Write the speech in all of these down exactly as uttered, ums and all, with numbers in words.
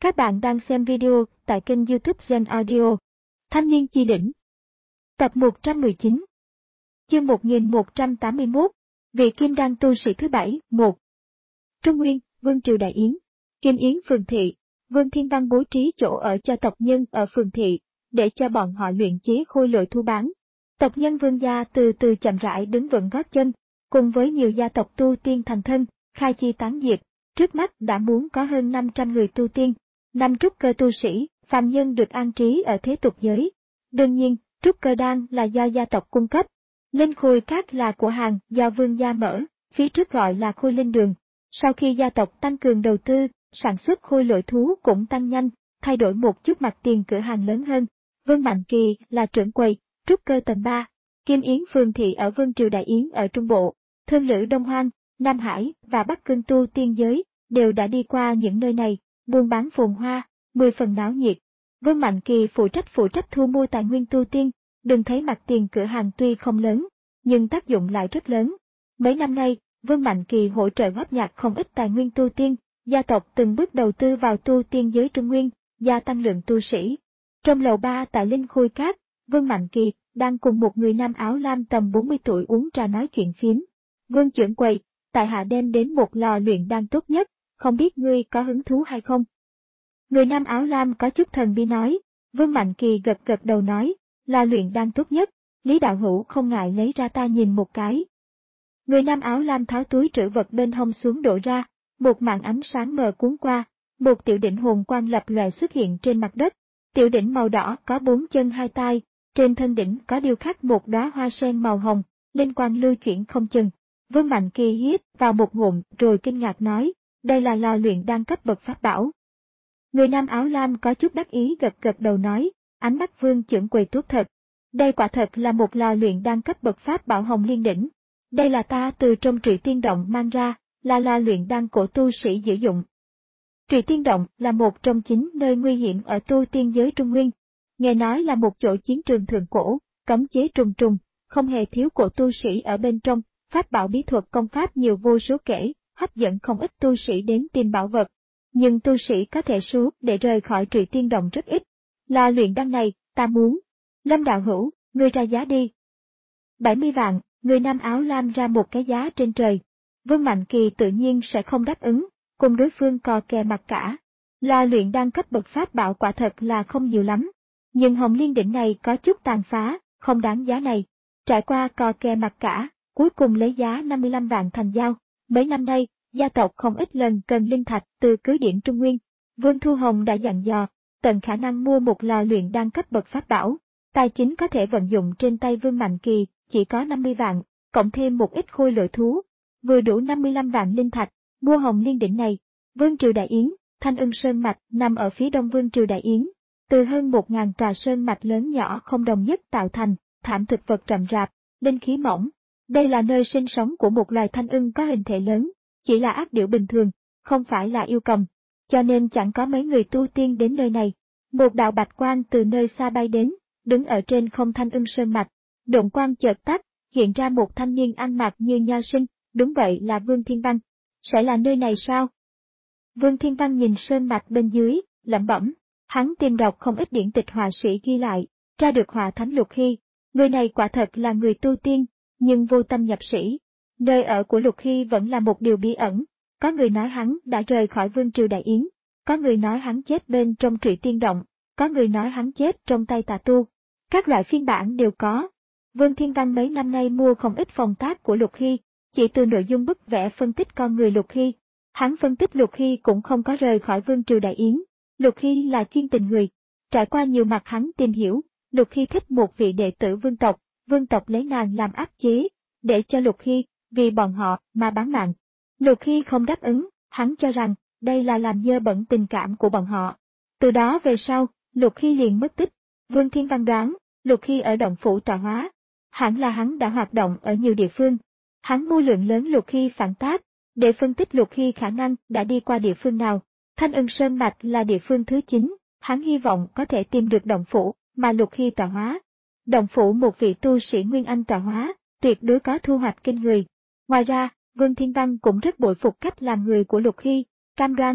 Các bạn đang xem video tại kênh YouTube Gen Audio. Thanh niên chi đỉnh. Tập một trăm mười chín. Chương một nghìn một trăm tám mươi mốt. Vị Kim Đan tu sĩ thứ bảy, một. Trung Nguyên, Vương triều Đại Yến. Kim Yến phường thị. Vương Thiên Văn bố trí chỗ ở cho tộc nhân ở phường thị, để cho bọn họ luyện chế khôi lỗi thu bán. Tộc nhân Vương gia từ từ chậm rãi đứng vững gót chân, cùng với nhiều gia tộc tu tiên thành thân, khai chi tán diệp. Trước mắt đã muốn có hơn năm trăm người tu tiên, năm trúc cơ tu sĩ, phàm nhân được an trí ở thế tục giới. Đương nhiên, trúc cơ đan là do gia tộc cung cấp. Linh khôi các là của hàng do vương gia mở, phía trước gọi là khôi linh đường. Sau khi gia tộc tăng cường đầu tư, sản xuất khôi lỗi thú cũng tăng nhanh, thay đổi một chút mặt tiền cửa hàng lớn hơn. Vương Mạnh Kỳ là trưởng quầy, trúc cơ tầng ba. Kim Yến phường thị ở Vương triều Đại Yến ở Trung Bộ, Thương Lữ Đông Hoang, Nam Hải và Bắc Cương tu tiên giới đều đã đi qua những nơi này, buôn bán phồn hoa, mười phần náo nhiệt. Vương Mạnh Kỳ phụ trách phụ trách thu mua tài nguyên tu tiên, đừng thấy mặt tiền cửa hàng tuy không lớn, nhưng tác dụng lại rất lớn. Mấy năm nay, Vương Mạnh Kỳ hỗ trợ góp nhặt không ít tài nguyên tu tiên, gia tộc từng bước đầu tư vào tu tiên giới Trung Nguyên, gia tăng lượng tu sĩ. Trong lầu ba tại Linh Khôi Cát, Vương Mạnh Kỳ đang cùng một người nam áo lam tầm bốn mươi tuổi uống trà nói chuyện phiếm. Vương trưởng quầy, tại hạ đem đến một lò luyện đan tốt nhất, không biết ngươi có hứng thú hay không? Người nam áo lam có chút thần bí nói. Vương Mạnh Kỳ gật gật đầu nói, lò luyện đan tốt nhất, Lý đạo hữu không ngại lấy ra ta nhìn một cái. Người nam áo lam tháo túi trữ vật bên hông xuống đổ ra, một màn ánh sáng mờ cuốn qua, một tiểu đỉnh hồn quang lập lòe xuất hiện trên mặt đất. Tiểu đỉnh màu đỏ có bốn chân hai tay, trên thân đỉnh có điêu khắc một đóa hoa sen màu hồng, linh quang lưu chuyển không chừng. Vương Mạnh Kỳ hít vào một ngụm rồi kinh ngạc nói, đây là lò luyện đan cấp bậc pháp bảo. Người nam áo lam có chút đắc ý gật gật đầu nói, ánh mắt Vương trưởng quầy tốt thật. Đây quả thật là một lò luyện đan cấp bậc pháp bảo hồng liên đỉnh. Đây là ta từ trong Trụy Tiên Động mang ra, là lò luyện đan cổ tu sĩ sử dụng. Trụy Tiên Động là một trong chín nơi nguy hiểm ở tu tiên giới Trung Nguyên. Nghe nói là một chỗ chiến trường thượng cổ, cấm chế trùng trùng, không hề thiếu cổ tu sĩ ở bên trong, pháp bảo bí thuật công pháp nhiều vô số kể, hấp dẫn không ít tu sĩ đến tìm bảo vật. Nhưng tu sĩ có thể suốt để rời khỏi Trụy Tiên Động rất ít. Lò luyện đan này, ta muốn. Lâm đạo hữu, ngươi ra giá đi. bảy mươi vạn, người nam áo lam ra một cái giá trên trời. Vương Mạnh Kỳ tự nhiên sẽ không đáp ứng, cùng đối phương cò kè mặt cả. Lò luyện đan cấp bậc pháp bảo quả thật là không nhiều lắm. Nhưng hồng liên đỉnh này có chút tàn phá, không đáng giá này. Trải qua cò kè mặt cả, cuối cùng lấy giá năm mươi lăm vạn thành giao. Mấy năm nay, gia tộc không ít lần cần linh thạch từ cứ điểm Trung Nguyên. Vương Thu Hồng đã dặn dò, tận khả năng mua một lò luyện đan cấp bậc pháp bảo. Tài chính có thể vận dụng trên tay Vương Mạnh Kỳ chỉ có năm mươi vạn, cộng thêm một ít khôi lỗi thú, vừa đủ năm mươi lăm vạn linh thạch, mua hồng liên đỉnh này. Vương triều Đại Yến, Thanh Ưng Sơn Mạch nằm ở phía đông Vương triều Đại Yến, từ hơn một ngàn tòa sơn mạch lớn nhỏ không đồng nhất tạo thành, thảm thực vật rậm rạp, linh khí mỏng. Đây là nơi sinh sống của một loài thanh ưng có hình thể lớn, chỉ là ác điểu bình thường, không phải là yêu cầm, cho nên chẳng có mấy người tu tiên đến nơi này. Một đạo bạch quang từ nơi xa bay đến, đứng ở trên không Thanh Ưng Sơn Mạch, độn quang chợt tắt, hiện ra một thanh niên ăn mặc như nho sinh, đúng vậy là Vương Thiên Văn. Sẽ là nơi này sao? Vương Thiên Văn nhìn sơn mạch bên dưới, lẩm bẩm, hắn tìm đọc không ít điển tịch họa sĩ ghi lại, tra được họa thánh Lục Hy, người này quả thật là người tu tiên, nhưng vô tâm nhập sĩ. Nơi ở của Lục Hy vẫn là một điều bí ẩn, có người nói hắn đã rời khỏi Vương triều Đại Yến, có người nói hắn chết bên trong Trụy Tiên Động, có người nói hắn chết trong tay tà tu. Các loại phiên bản đều có. Vương Thiên Văn mấy năm nay mua không ít phòng tác của Lục Hy, chỉ từ nội dung bức vẽ phân tích con người Lục Hy. Hắn phân tích Lục Hy cũng không có rời khỏi Vương triều Đại Yến. Lục Hy là chuyên tình người. Trải qua nhiều mặt hắn tìm hiểu, Lục Hy thích một vị đệ tử vương tộc, vương tộc lấy nàng làm áp chế, để cho Lục Hy, vì bọn họ, mà bán mạng. Lục Hy không đáp ứng, hắn cho rằng, đây là làm dơ bẩn tình cảm của bọn họ. Từ đó về sau, Lục Hy liền mất tích. Vương Thiên Văn đoán, Lục Hy ở động phủ tọa hóa. Hẳn là hắn đã hoạt động ở nhiều địa phương. Hắn mua lượng lớn Lục Hy phản tác, để phân tích Lục Hy khả năng đã đi qua địa phương nào. Thanh Ưng Sơn Mạch là địa phương thứ chín, hắn hy vọng có thể tìm được động phủ mà Lục Hy tọa hóa. Động phủ một vị tu sĩ Nguyên Anh tọa hóa, tuyệt đối có thu hoạch kinh người. Ngoài ra, Vương Thiên Văn cũng rất bội phục cách làm người của Lục Hy, cam đoan,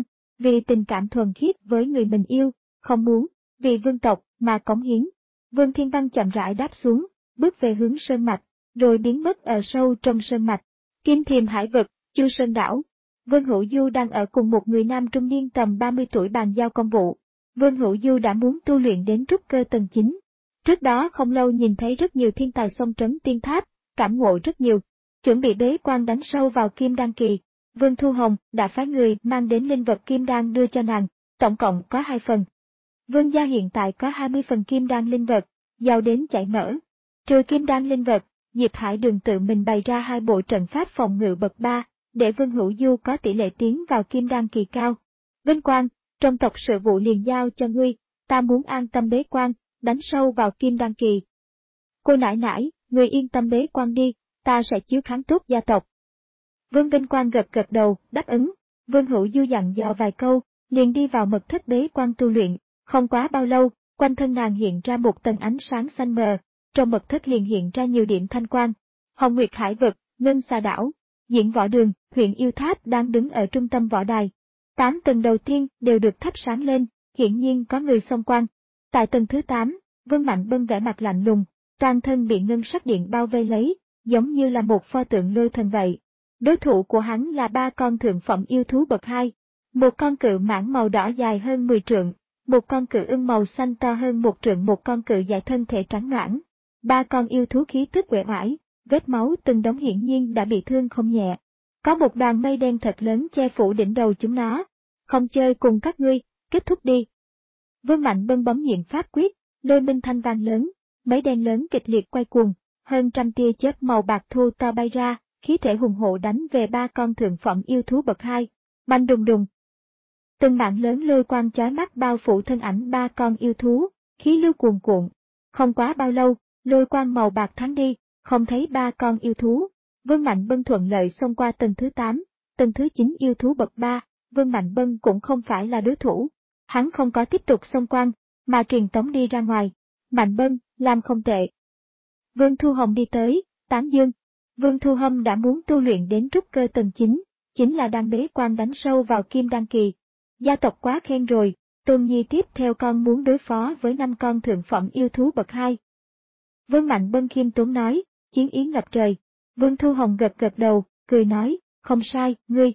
vì tình cảm thuần khiết với người mình yêu, không muốn, vì vương tộc, mà cống hiến. Vương Thiên Văn chậm rãi đáp xuống, bước về hướng sơn mạch, rồi biến mất ở sâu trong sơn mạch. Kim Thiềm Hải Vực, Chu Sơn Đảo. Vương Hữu Du đang ở cùng một người nam trung niên tầm ba mươi tuổi bàn giao công vụ. Vương Hữu Du đã muốn tu luyện đến trúc cơ tầng chín. Trước đó không lâu nhìn thấy rất nhiều thiên tài song trấn tiên tháp, cảm ngộ rất nhiều. Chuẩn bị bế quan đánh sâu vào kim đan kỳ. Vương Thu Hồng đã phái người mang đến linh vật kim đan đưa cho nàng, tổng cộng có hai phần. Vương gia hiện tại có hai mươi phần kim đan linh vật, giàu đến chảy mỡ. Trừ kim đan linh vật, Diệp Hải Đường tự mình bày ra hai bộ trận pháp phòng ngự bậc ba, để Vương Hữu Du có tỷ lệ tiến vào kim đan kỳ cao. Vinh Quang, trong tộc sự vụ liền giao cho ngươi, ta muốn an tâm bế quan, đánh sâu vào kim đan kỳ. Cô nãi nãi, ngươi yên tâm bế quan đi, ta sẽ chiếu kháng tốt gia tộc. Vương Vinh Quang gật gật đầu, đáp ứng. Vương Hữu Du dặn dò vài câu, liền đi vào mật thất bế quan tu luyện. Không quá bao lâu, quanh thân nàng hiện ra một tầng ánh sáng xanh mờ, trong mật thất liền hiện ra nhiều điểm thanh quang. Hồng Nguyệt Hải Vực, Ngân Xà Đảo, Diễn Võ Đường, huyện Yêu Tháp đang đứng ở trung tâm võ đài. Tám tầng đầu tiên đều được thắp sáng lên, hiển nhiên có người xông quan. Tại tầng thứ tám, Vương Mạnh Bân vẻ mặt lạnh lùng, toàn thân bị ngân sắc điện bao vây lấy, giống như là một pho tượng lôi thần vậy. Đối thủ của hắn là ba con thượng phẩm yêu thú bậc hai, một con cự mãng màu đỏ dài hơn mười trượng, một con cự ưng màu xanh to hơn một trượng, một con cự dài thân thể trắng nõn. Ba con yêu thú khí tức uể oải, vết máu từng đống hiển nhiên đã bị thương không nhẹ. Có một đoàn mây đen thật lớn che phủ đỉnh đầu chúng nó. Không chơi cùng các ngươi, kết thúc đi. Vương Mạnh Bân bấm nhiệm pháp quyết, lôi minh thanh vang lớn, mấy đen lớn kịch liệt quay cuồng, hơn trăm tia chớp màu bạc thô to bay ra, khí thể hùng hổ đánh về ba con thượng phẩm yêu thú bậc hai. Banh đùng đùng. Từng mạng lớn lôi quang chói mắt bao phủ thân ảnh ba con yêu thú, khí lưu cuồn cuộn. Không quá bao lâu, lôi quang màu bạc thắng đi, không thấy ba con yêu thú. Vương Mạnh Bân thuận lợi xông qua tầng thứ tám, tầng thứ chín yêu thú bậc ba, Vương Mạnh Bân cũng không phải là đối thủ. Hắn không có tiếp tục xông quan, mà truyền tống đi ra ngoài. Mạnh Bân, làm không tệ. Vương Thu Hồng đi tới, tán dương. Vương Thu Hồng đã muốn tu luyện đến trúc cơ tầng chín, chính là đang bế quan đánh sâu vào kim đan kỳ. Gia tộc quá khen rồi, Tôn Nhi tiếp theo con muốn đối phó với năm con thượng phẩm yêu thú bậc hai. Vương Mạnh Bân khiêm tốn nói, chiến ý ngập trời. Vương Thu Hồng gật gật đầu, cười nói, không sai, ngươi.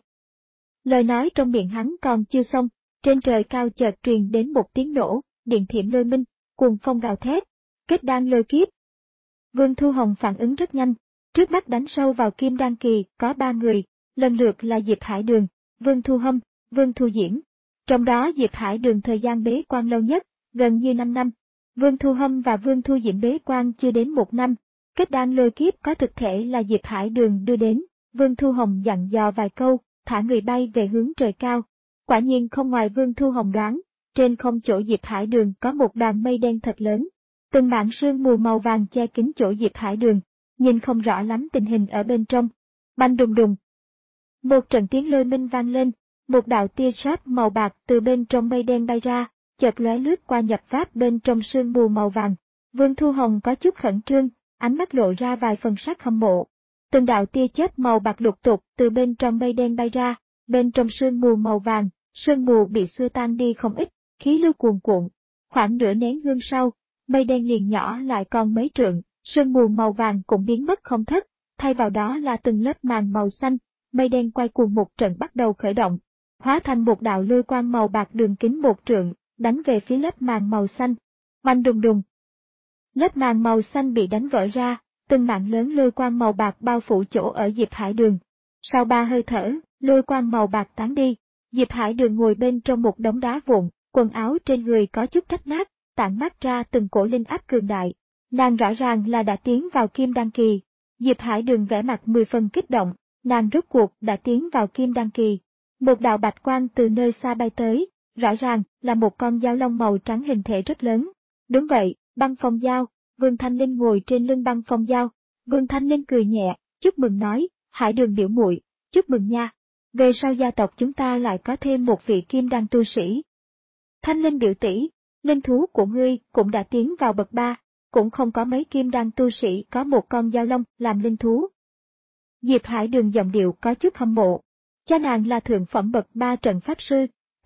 Lời nói trong miệng hắn còn chưa xong, trên trời cao chợt truyền đến một tiếng nổ, điện thiểm lôi minh, cuồng phong gào thét, kết đan lôi kiếp. Vương Thu Hồng phản ứng rất nhanh, trước mắt đánh sâu vào kim đan kỳ có ba người, lần lượt là Diệp Hải Đường, Vương Thu Hâm, Vương Thu Diễm. Trong đó Diệp Hải Đường thời gian bế quan lâu nhất, gần như năm năm. Vương Thu Hâm và Vương Thu Diễm bế quan chưa đến một năm. Kết đan lôi kiếp có thực thể là Diệp Hải Đường đưa đến, Vương Thu Hồng dặn dò vài câu, thả người bay về hướng trời cao. Quả nhiên không ngoài Vương Thu Hồng đoán, trên không chỗ Diệp Hải Đường có một đoàn mây đen thật lớn. Từng mảng sương mù màu vàng che kín chỗ Diệp Hải Đường, nhìn không rõ lắm tình hình ở bên trong. Banh đùng đùng. Một trận tiếng lôi minh vang lên, một đạo tia sét màu bạc từ bên trong mây đen bay ra, chợt lóe lướt qua nhập pháp bên trong sương mù màu vàng. Vương Thu Hồng có chút khẩn trương, ánh mắt lộ ra vài phần sắc hâm mộ. Từng đạo tia chớp màu bạc lục tục từ bên trong mây đen bay ra, bên trong sương mù màu vàng, sương mù bị xua tan đi không ít, khí lưu cuồn cuộn. Khoảng nửa nén hương sau, mây đen liền nhỏ lại còn mấy trượng, sương mù màu vàng cũng biến mất không thất, thay vào đó là từng lớp màn màu xanh, mây đen quay cuồng một trận bắt đầu khởi động, hóa thành một đạo lôi quang màu bạc đường kính một trượng, đánh về phía lớp màn màu xanh. Oanh đùng đùng. Lớp màn màu xanh bị đánh vỡ ra, từng mảng lớn lôi quang màu bạc bao phủ chỗ ở Diệp Hải Đường. Sau ba hơi thở, lôi quang màu bạc tán đi, Diệp Hải Đường ngồi bên trong một đống đá vụn, quần áo trên người có chút rách nát, tản mát ra từng cổ linh áp cường đại. Nàng rõ ràng là đã tiến vào kim đan kỳ. Diệp Hải Đường vẻ mặt mười phần kích động, nàng rốt cuộc đã tiến vào kim đan kỳ. Một đạo bạch quang từ nơi xa bay tới, rõ ràng là một con dao long màu trắng hình thể rất lớn. Đúng vậy, băng phong dao. Vương Thanh Linh ngồi trên lưng băng phong dao. Vương Thanh Linh cười nhẹ, chúc mừng nói, Hải Đường biểu muội, chúc mừng nha. Về sau gia tộc chúng ta lại có thêm một vị kim đan tu sĩ. Thanh Linh biểu tỷ, linh thú của ngươi cũng đã tiến vào bậc ba, cũng không có mấy kim đan tu sĩ có một con dao long làm linh thú. Diệp Hải Đường giọng điệu có chút hâm mộ. Cha nàng là thượng phẩm bậc ba trận pháp sư,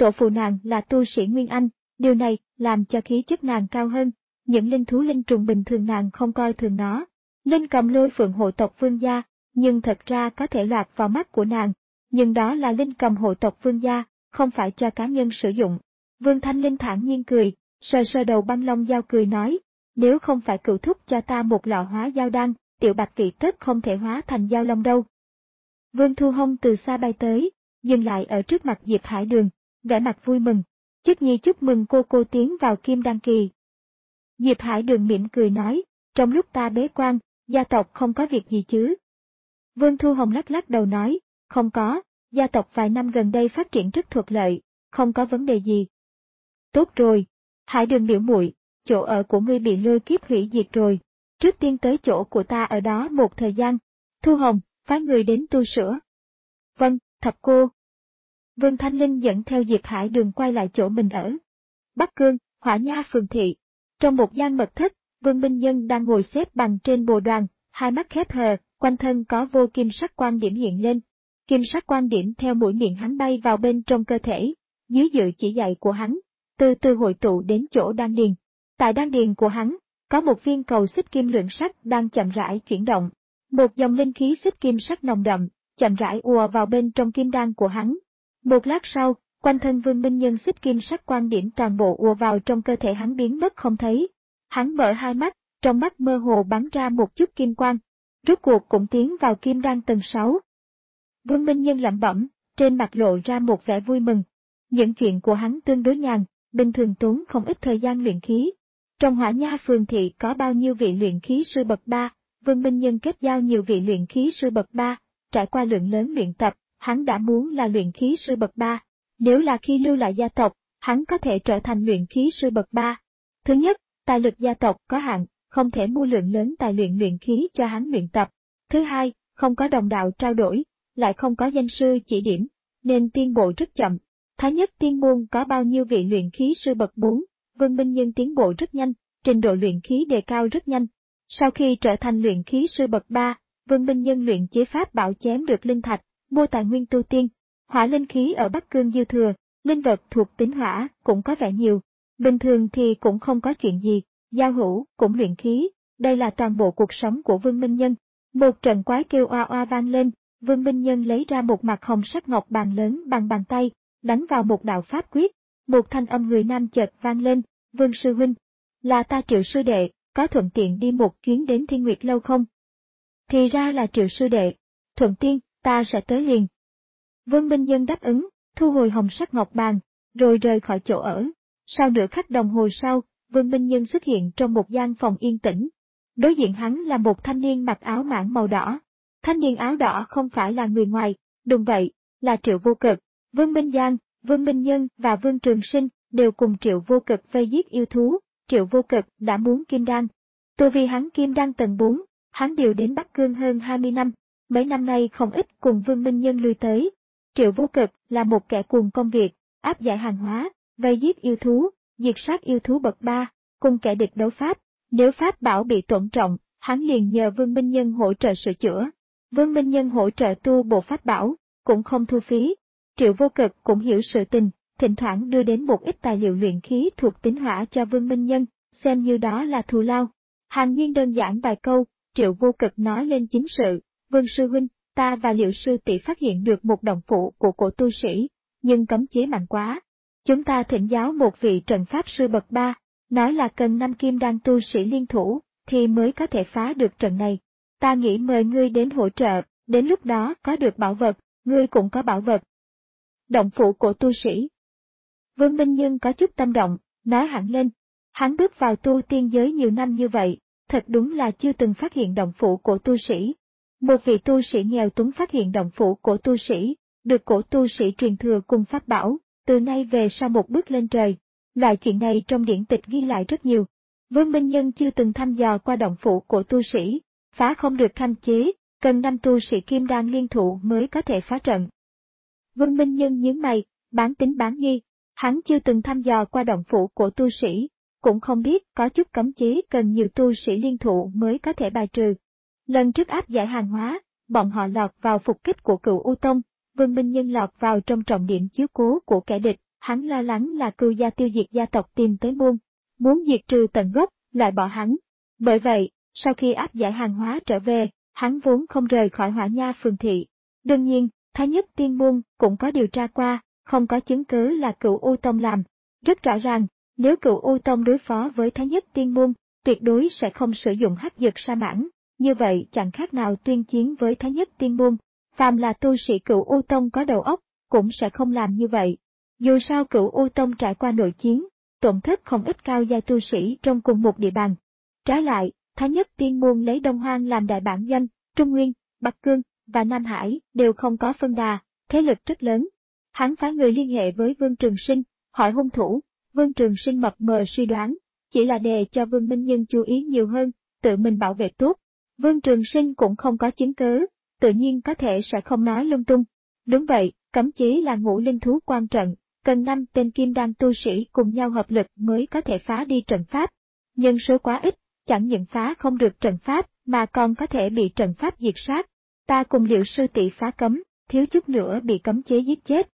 tổ phụ nàng là tu sĩ Nguyên Anh, điều này làm cho khí chất nàng cao hơn. Những linh thú linh trùng bình thường nàng không coi thường nó. Linh cầm lôi phượng hộ tộc Vương gia, nhưng thật ra có thể lọt vào mắt của nàng. Nhưng đó là linh cầm hộ tộc Vương gia, không phải cho cá nhân sử dụng. Vương Thanh Linh thản nhiên cười, sờ sờ đầu băng long dao cười nói, nếu không phải cựu thúc cho ta một lọ hóa dao đan, tiểu bạch vị tất không thể hóa thành dao long đâu. Vương Thu Hông từ xa bay tới, dừng lại ở trước mặt Diệp Hải Đường, vẻ mặt vui mừng. Chức nhi chúc mừng cô cô tiến vào kim đan kỳ. Diệp Hải Đường mỉm cười nói, trong lúc ta bế quan, gia tộc không có việc gì chứ. Vương Thu Hồng lắc lắc đầu nói, không có, gia tộc vài năm gần đây phát triển rất thuận lợi, không có vấn đề gì. Tốt rồi, Hải Đường biểu muội, chỗ ở của ngươi bị lôi kiếp hủy diệt rồi, trước tiên tới chỗ của ta ở đó một thời gian. Thu Hồng, phái người đến tu sửa. Vâng, thập cô. Vương Thanh Linh dẫn theo Diệp Hải Đường quay lại chỗ mình ở. Bắc Cương, Hỏa Nha phường thị. Trong một gian mật thất, Vương Minh Nhân đang ngồi xếp bằng trên bồ đoàn, hai mắt khép hờ, quanh thân có vô kim sắc quan điểm hiện lên. Kim sắc quan điểm theo mũi miệng hắn bay vào bên trong cơ thể, dưới sự chỉ dạy của hắn, từ từ hội tụ đến chỗ đan điền. Tại đan điền của hắn, có một viên cầu xích kim luyện sắc đang chậm rãi chuyển động. Một dòng linh khí xích kim sắc nồng đậm, chậm rãi ùa vào bên trong kim đan của hắn. Một lát sau, quanh thân Vương Minh Nhân xích kim sắc quan điểm toàn bộ ùa vào trong cơ thể hắn biến mất không thấy. Hắn mở hai mắt, trong mắt mơ hồ bắn ra một chút kim quang, rốt cuộc cũng tiến vào kim đan tầng sáu. Vương Minh Nhân lẩm bẩm, trên mặt lộ ra một vẻ vui mừng. Những chuyện của hắn tương đối nhàn, bình thường tốn không ít thời gian luyện khí. Trong Hỏa Nha phường thị có bao nhiêu vị luyện khí sư bậc ba, Vương Minh Nhân kết giao nhiều vị luyện khí sư bậc ba, trải qua lượng lớn luyện tập, hắn đã muốn là luyện khí sư bậc ba. Nếu là khi lưu lại gia tộc, hắn có thể trở thành luyện khí sư bậc ba. Thứ nhất, tài lực gia tộc có hạn, không thể mua lượng lớn tài luyện luyện khí cho hắn luyện tập. Thứ hai, không có đồng đạo trao đổi, lại không có danh sư chỉ điểm, nên tiến bộ rất chậm. Thái nhất tiên môn có bao nhiêu vị luyện khí sư bậc bốn, Vương Minh Nhân tiến bộ rất nhanh, trình độ luyện khí đề cao rất nhanh. Sau khi trở thành luyện khí sư bậc ba, Vương Minh Nhân luyện chế pháp bảo chém được linh thạch, mua tài nguyên tu tiên. Hỏa linh khí ở Bắc Cương dư thừa, linh vật thuộc tính hỏa cũng có vẻ nhiều. Bình thường thì cũng không có chuyện gì, giao hữu cũng luyện khí, đây là toàn bộ cuộc sống của Vương Minh Nhân. Một trận quái kêu oa oa vang lên, Vương Minh Nhân lấy ra một mặt hồng sắc ngọc bàn lớn bằng bàn tay, đánh vào một đạo pháp quyết. Một thanh âm người nam chợt vang lên, Vương sư huynh, là ta Triệu sư đệ, có thuận tiện đi một chuyến đến Thiên Nguyệt lâu không? Thì ra là Triệu sư đệ, thuận tiện, ta sẽ tới liền. Vương Minh Nhân đáp ứng, thu hồi hồng sắc ngọc bàn, rồi rời khỏi chỗ ở. Sau nửa khắc đồng hồ sau, Vương Minh Nhân xuất hiện trong một gian phòng yên tĩnh. Đối diện hắn là một thanh niên mặc áo mãng màu đỏ. Thanh niên áo đỏ không phải là người ngoài, đúng vậy, là Triệu Vô Cực. Vương Minh Giang, Vương Minh Nhân và Vương Trường Sinh đều cùng Triệu Vô Cực vây giết yêu thú. Triệu Vô Cực đã muốn kim đan. Tu vi hắn kim đan tầng bốn, hắn điều đến Bắc Cương hơn hai mươi năm, mấy năm nay không ít cùng Vương Minh Nhân lui tới. Triệu Vô Cực là một kẻ cuồng công việc, áp giải hàng hóa, vây giết yêu thú, diệt sát yêu thú bậc ba, cùng kẻ địch đấu pháp. Nếu pháp bảo bị tổn trọng, hắn liền nhờ Vương Minh Nhân hỗ trợ sửa chữa. Vương Minh Nhân hỗ trợ tu bộ pháp bảo, cũng không thu phí. Triệu Vô Cực cũng hiểu sự tình, thỉnh thoảng đưa đến một ít tài liệu luyện khí thuộc tính hỏa cho Vương Minh Nhân, xem như đó là thù lao. Hàn Nhiên đơn giản vài câu, Triệu Vô Cực nói lên chính sự, Vương sư huynh, ta và Liệu sư tỷ phát hiện được một động phủ của cổ tu sĩ, nhưng cấm chế mạnh quá. Chúng ta thỉnh giáo một vị trận pháp sư bậc ba, nói là cần năm kim đan tu sĩ liên thủ, thì mới có thể phá được trận này. Ta nghĩ mời ngươi đến hỗ trợ, đến lúc đó có được bảo vật, ngươi cũng có bảo vật. Động phủ của tu sĩ. Vương Minh Nhân có chút tâm động, nói hẳn lên. Hắn bước vào tu tiên giới nhiều năm như vậy, thật đúng là chưa từng phát hiện động phủ của tu sĩ. Một vị tu sĩ nghèo túng phát hiện động phủ của tu sĩ, được cổ tu sĩ truyền thừa cùng pháp bảo, từ nay về sau một bước lên trời. Loại chuyện này trong điển tịch ghi lại rất nhiều. Vương Minh Nhân chưa từng thăm dò qua động phủ của tu sĩ, phá không được cấm chế, cần năm tu sĩ kim đan liên thủ mới có thể phá trận. Vương Minh Nhân nhướng mày, bán tính bán nghi, hắn chưa từng thăm dò qua động phủ của tu sĩ, cũng không biết có chút cấm chế cần nhiều tu sĩ liên thủ mới có thể bài trừ. Lần trước áp giải hàng hóa, bọn họ lọt vào phục kích của Cửu U Tông, Vương Minh Nhân lọt vào trong trọng điểm chiếu cố của kẻ địch, hắn lo lắng là Cưu gia tiêu diệt gia tộc tìm tới muôn, muốn diệt trừ tận gốc, loại bỏ hắn. Bởi vậy, sau khi áp giải hàng hóa trở về, hắn vốn không rời khỏi Hỏa Nha phường thị. Đương nhiên, Thái Nhất Tiên Môn cũng có điều tra qua, không có chứng cứ là Cửu U Tông làm. Rất rõ ràng, nếu Cửu U Tông đối phó với Thái Nhất Tiên Môn, tuyệt đối sẽ không sử dụng hắc dược sa mãn, như vậy chẳng khác nào tuyên chiến với Thái Nhất Tiên Môn. Phàm là tu sĩ Cửu U Tông có đầu óc, cũng sẽ không làm như vậy. Dù sao Cửu U Tông trải qua nội chiến, tổn thất không ít cao giai tu sĩ trong cùng một địa bàn. Trái lại, Thái Nhất Tiên Môn lấy Đông Hoang làm đại bản doanh, Trung Nguyên, Bắc Cương và Nam Hải đều không có phân đà, thế lực rất lớn. Hắn phái người liên hệ với Vương Trường Sinh, hỏi hung thủ. Vương Trường Sinh mập mờ suy đoán, chỉ là để cho Vương Minh Nhân chú ý nhiều hơn, tự mình bảo vệ tốt. Vương Trường Sinh cũng không có chứng cứ, tự nhiên có thể sẽ không nói lung tung. Đúng vậy, cấm chế là ngũ linh thú quan trận, cần năm tên kim đan tu sĩ cùng nhau hợp lực mới có thể phá đi trận pháp. Nhân số quá ít, chẳng những phá không được trận pháp, mà còn có thể bị trận pháp diệt sát. Ta cùng Liệu sư tỷ phá cấm, thiếu chút nữa bị cấm chế giết chết.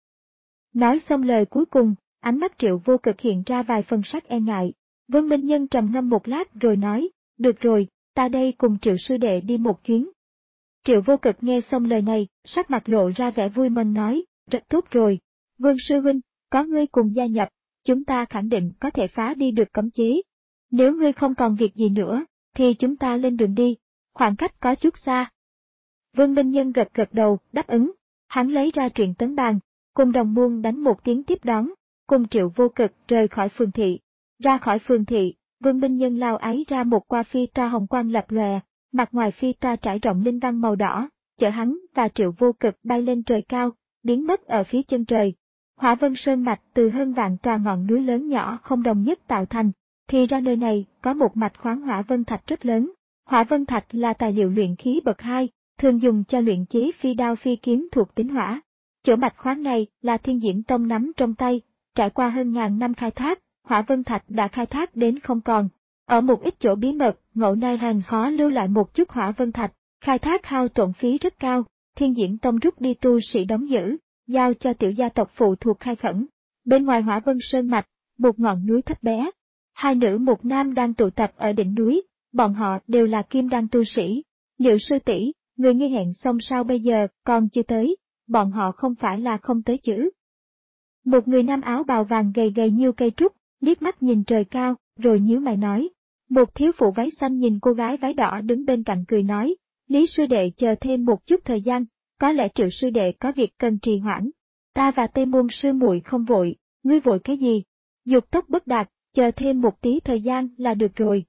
Nói xong lời cuối cùng, ánh mắt Triệu Vô Cực hiện ra vài phần sắc e ngại. Vương Minh Nhân trầm ngâm một lát rồi nói, được rồi, ta đây cùng Triệu sư đệ đi một chuyến. Triệu Vô Cực nghe xong lời này, sắc mặt lộ ra vẻ vui mừng nói, rất tốt rồi. Vương sư huynh, có ngươi cùng gia nhập, chúng ta khẳng định có thể phá đi được cấm chế. Nếu ngươi không còn việc gì nữa, thì chúng ta lên đường đi, khoảng cách có chút xa. Vương Minh Nhân gật gật đầu, đáp ứng. Hắn lấy ra truyện tấn bàn, cùng đồng môn đánh một tiếng tiếp đón, cùng Triệu Vô Cực rời khỏi phường thị. Ra khỏi phường thị, Vương Minh Nhân lao ái ra một qua phi toa hồng quang lập lòe, mặt ngoài phi toa trải rộng linh văn màu đỏ, chở hắn và Triệu Vô Cực bay lên trời cao, biến mất ở phía chân trời. Hỏa Vân Sơn mạch từ hơn vạn tòa ngọn núi lớn nhỏ không đồng nhất tạo thành, thì ra nơi này có một mạch khoáng hỏa vân thạch rất lớn. Hỏa vân thạch là tài liệu luyện khí bậc hai, thường dùng cho luyện chế phi đao phi kiếm thuộc tính hỏa. Chỗ mạch khoáng này là Thiên Diễn Tông nắm trong tay, trải qua hơn ngàn năm khai thác, hỏa vân thạch đã khai thác đến không còn. Ở một ít chỗ bí mật, ngộ nai hàng khó lưu lại một chút hỏa vân thạch, khai thác hao tổn phí rất cao, Thiên Diễn Tông rút đi tu sĩ đóng giữ, giao cho tiểu gia tộc phụ thuộc khai khẩn. Bên ngoài Hỏa Vân Sơn mạch, một ngọn núi thấp bé. Hai nữ một nam đang tụ tập ở đỉnh núi, bọn họ đều là kim đan tu sĩ. Liệu sư tỷ, người nghi hẹn xong sao bây giờ, còn chưa tới, bọn họ không phải là không tới chứ. Một người nam áo bào vàng gầy gầy như cây trúc, liếc mắt nhìn trời cao, rồi nhíu mày nói. Một thiếu phụ váy xanh nhìn cô gái váy đỏ đứng bên cạnh cười nói, Lý sư đệ chờ thêm một chút thời gian, có lẽ Triệu sư đệ có việc cần trì hoãn. Ta và Tây Môn sư muội không vội, ngươi vội cái gì? Dục tốc bất đạt, chờ thêm một tí thời gian là được rồi.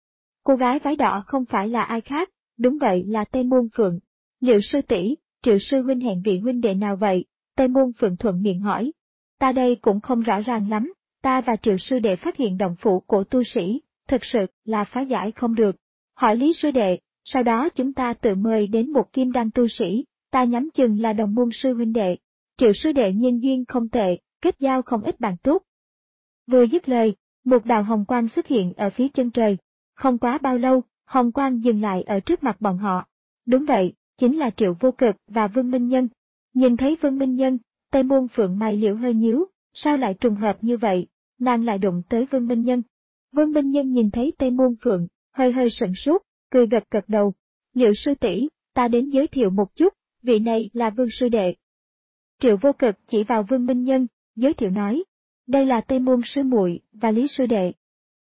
Cô gái váy đỏ không phải là ai khác, đúng vậy là Tây Môn Phượng. Liệu sư tỷ, Triệu sư huynh hẹn vị huynh đệ nào vậy? Tây Môn Phượng thuận miệng hỏi. Ta đây cũng không rõ ràng lắm, ta và Triệu sư đệ phát hiện động phủ của tu sĩ, thực sự là phá giải không được. Hỏi Lý sư đệ, sau đó chúng ta tự mời đến một kim đan tu sĩ, ta nhắm chừng là đồng môn sư huynh đệ. Triệu sư đệ nhân duyên không tệ, kết giao không ít bạn tốt. Vừa dứt lời, một đạo hồng quang xuất hiện ở phía chân trời. Không quá bao lâu, hồng quang dừng lại ở trước mặt bọn họ. Đúng vậy, chính là Triệu Vô Cực và Vương Minh Nhân. Nhìn thấy Vương Minh Nhân, Tây Môn Phượng mày liễu hơi nhíu, sao lại trùng hợp như vậy, nàng lại đụng tới Vương Minh Nhân. Vương Minh Nhân nhìn thấy Tây Môn Phượng, hơi hơi sững sốt, cười gật gật đầu. Liệu sư tỷ, ta đến giới thiệu một chút, vị này là Vương sư đệ. Triệu Vô Cực chỉ vào Vương Minh Nhân, giới thiệu nói, đây là Tây Môn sư muội và Lý sư đệ.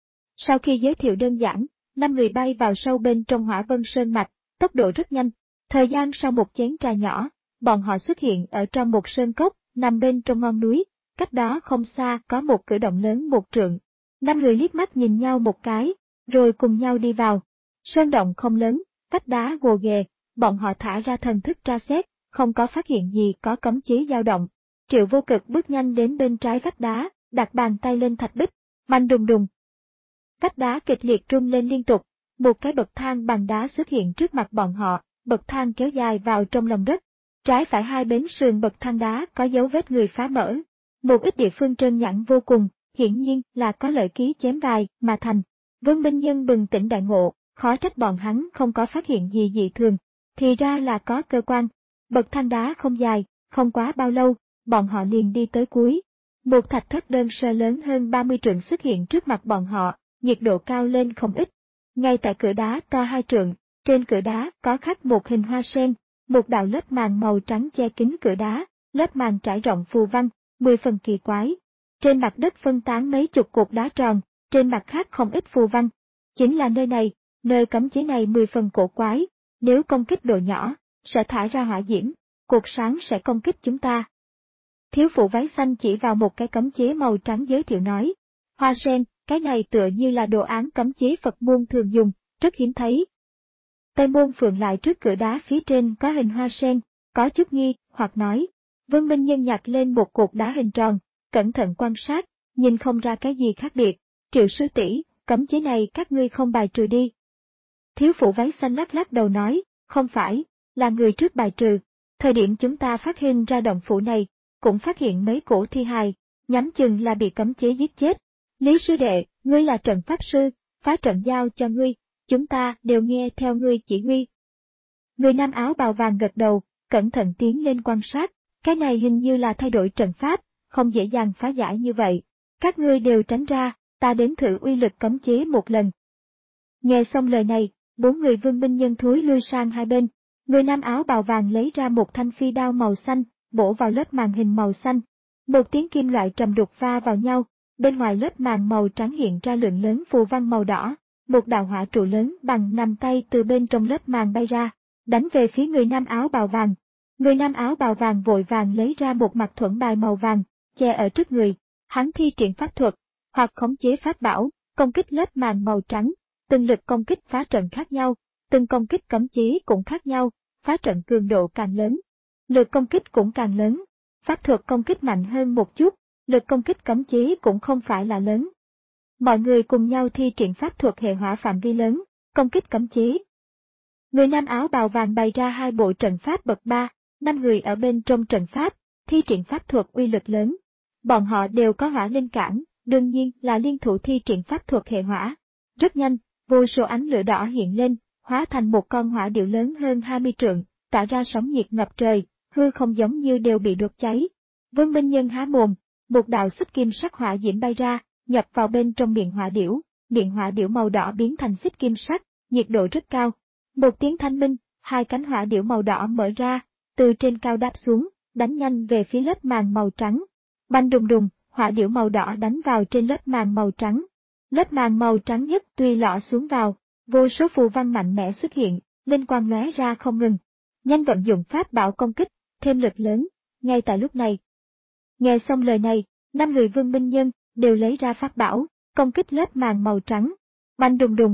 Sau khi giới thiệu đơn giản, năm người bay vào sâu bên trong Hỏa Vân Sơn mạch, tốc độ rất nhanh. Thời gian sau một chén trà nhỏ, bọn họ xuất hiện ở trong một sơn cốc, nằm bên trong ngọn núi, cách đó không xa có một cửa động lớn một trượng. Năm người liếc mắt nhìn nhau một cái, rồi cùng nhau đi vào. Sơn động không lớn, vách đá gồ ghề, bọn họ thả ra thần thức tra xét, không có phát hiện gì có cấm chế dao động. Triệu Vô Cực bước nhanh đến bên trái vách đá, đặt bàn tay lên thạch bích, mạnh đùng đùng. Vách đá kịch liệt rung lên liên tục, một cái bậc thang bằng đá xuất hiện trước mặt bọn họ, bậc thang kéo dài vào trong lòng đất. Trái phải hai bên sườn bậc thang đá có dấu vết người phá mở. Một ít địa phương trơn nhẵn vô cùng, hiển nhiên là có lợi ký chém vài mà thành. Vương Minh Nhân bừng tỉnh đại ngộ, khó trách bọn hắn không có phát hiện gì dị thường, thì ra là có cơ quan. Bậc thang đá không dài, không quá bao lâu, bọn họ liền đi tới cuối. Một thạch thất đơn sơ lớn hơn ba mươi trượng xuất hiện trước mặt bọn họ, nhiệt độ cao lên không ít. Ngay tại cửa đá to hai trượng, trên cửa đá có khắc một hình hoa sen, một đạo lớp màng màu trắng che kín cửa đá, lớp màng trải rộng phù văn, mười phần kỳ quái. Trên mặt đất phân tán mấy chục cục đá tròn, trên mặt khác không ít phù văn. Chính là nơi này, nơi cấm chế này mười phần cổ quái, nếu công kích độ nhỏ, sẽ thả ra hỏa diễm, cột sáng sẽ công kích chúng ta. Thiếu phụ váy xanh chỉ vào một cái cấm chế màu trắng giới thiệu nói, hoa sen, cái này tựa như là đồ án cấm chế Phật môn thường dùng, rất hiếm thấy. Tây Môn Phượng lại trước cửa đá phía trên có hình hoa sen, có chút nghi, hoặc nói, Vương Minh Nhân nhặt lên một cục đá hình tròn, cẩn thận quan sát, nhìn không ra cái gì khác biệt, Triệu sư tỷ, cấm chế này các ngươi không bài trừ đi. Thiếu phụ váy xanh lắc lắc đầu nói, không phải, là người trước bài trừ, thời điểm chúng ta phát hiện ra động phủ này, cũng phát hiện mấy cổ thi hài, nhắm chừng là bị cấm chế giết chết. Lý sư đệ, ngươi là trận pháp sư, phá trận giao cho ngươi, chúng ta đều nghe theo ngươi chỉ huy. Người nam áo bào vàng gật đầu, cẩn thận tiến lên quan sát, cái này hình như là thay đổi trận pháp, không dễ dàng phá giải như vậy. Các ngươi đều tránh ra, ta đến thử uy lực cấm chế một lần. Nghe xong lời này, bốn người Vương Minh Nhân thối lui sang hai bên. Người nam áo bào vàng lấy ra một thanh phi đao màu xanh, bổ vào lớp màng hình màu xanh. Một tiếng kim loại trầm đục va vào nhau, bên ngoài lớp màng màu trắng hiện ra lượng lớn phù văn màu đỏ. Một đạo hỏa trụ lớn bằng nắm tay từ bên trong lớp màng bay ra, đánh về phía người nam áo bào vàng. Người nam áo bào vàng vội vàng lấy ra một mặt thuẫn bài màu vàng, che ở trước người. Hắn thi triển pháp thuật, hoặc khống chế pháp bảo, công kích lớp màng màu trắng. Từng lực công kích phá trận khác nhau, từng công kích cấm chế cũng khác nhau, phá trận cường độ càng lớn, lực công kích cũng càng lớn. Pháp thuật công kích mạnh hơn một chút, lực công kích cấm chế cũng không phải là lớn. Mọi người cùng nhau thi triển pháp thuật hệ hỏa phạm vi lớn, công kích cấm chế. Người nam áo bào vàng bày ra hai bộ trận pháp bậc ba, năm người ở bên trong trận pháp, thi triển pháp thuật uy lực lớn. Bọn họ đều có hỏa linh cản, đương nhiên là liên thủ thi triển pháp thuật hệ hỏa. Rất nhanh, vô số ánh lửa đỏ hiện lên, hóa thành một con hỏa điểu lớn hơn hai mươi trượng, tạo ra sóng nhiệt ngập trời, hư không giống như đều bị đốt cháy. Vương Minh Nhân há mồm, một đạo xích kim sắc hỏa diễm bay ra, nhập vào bên trong miệng hỏa điểu, miệng hỏa điểu màu đỏ biến thành xích kim sắc, nhiệt độ rất cao. Một tiếng thanh minh, hai cánh hỏa điểu màu đỏ mở ra, từ trên cao đáp xuống, đánh nhanh về phía lớp màng màu trắng. Bành đùng đùng, hỏa điểu màu đỏ đánh vào trên lớp màng màu trắng. Lớp màng màu trắng nhất tuy lọ xuống vào, vô số phù văn mạnh mẽ xuất hiện, linh quang lóe ra không ngừng. Nhanh vận dụng pháp bảo công kích, thêm lực lớn, ngay tại lúc này. Nghe xong lời này, năm người Vương Minh Nhân đều lấy ra pháp bảo, công kích lớp màng màu trắng. Bành đùng đùng.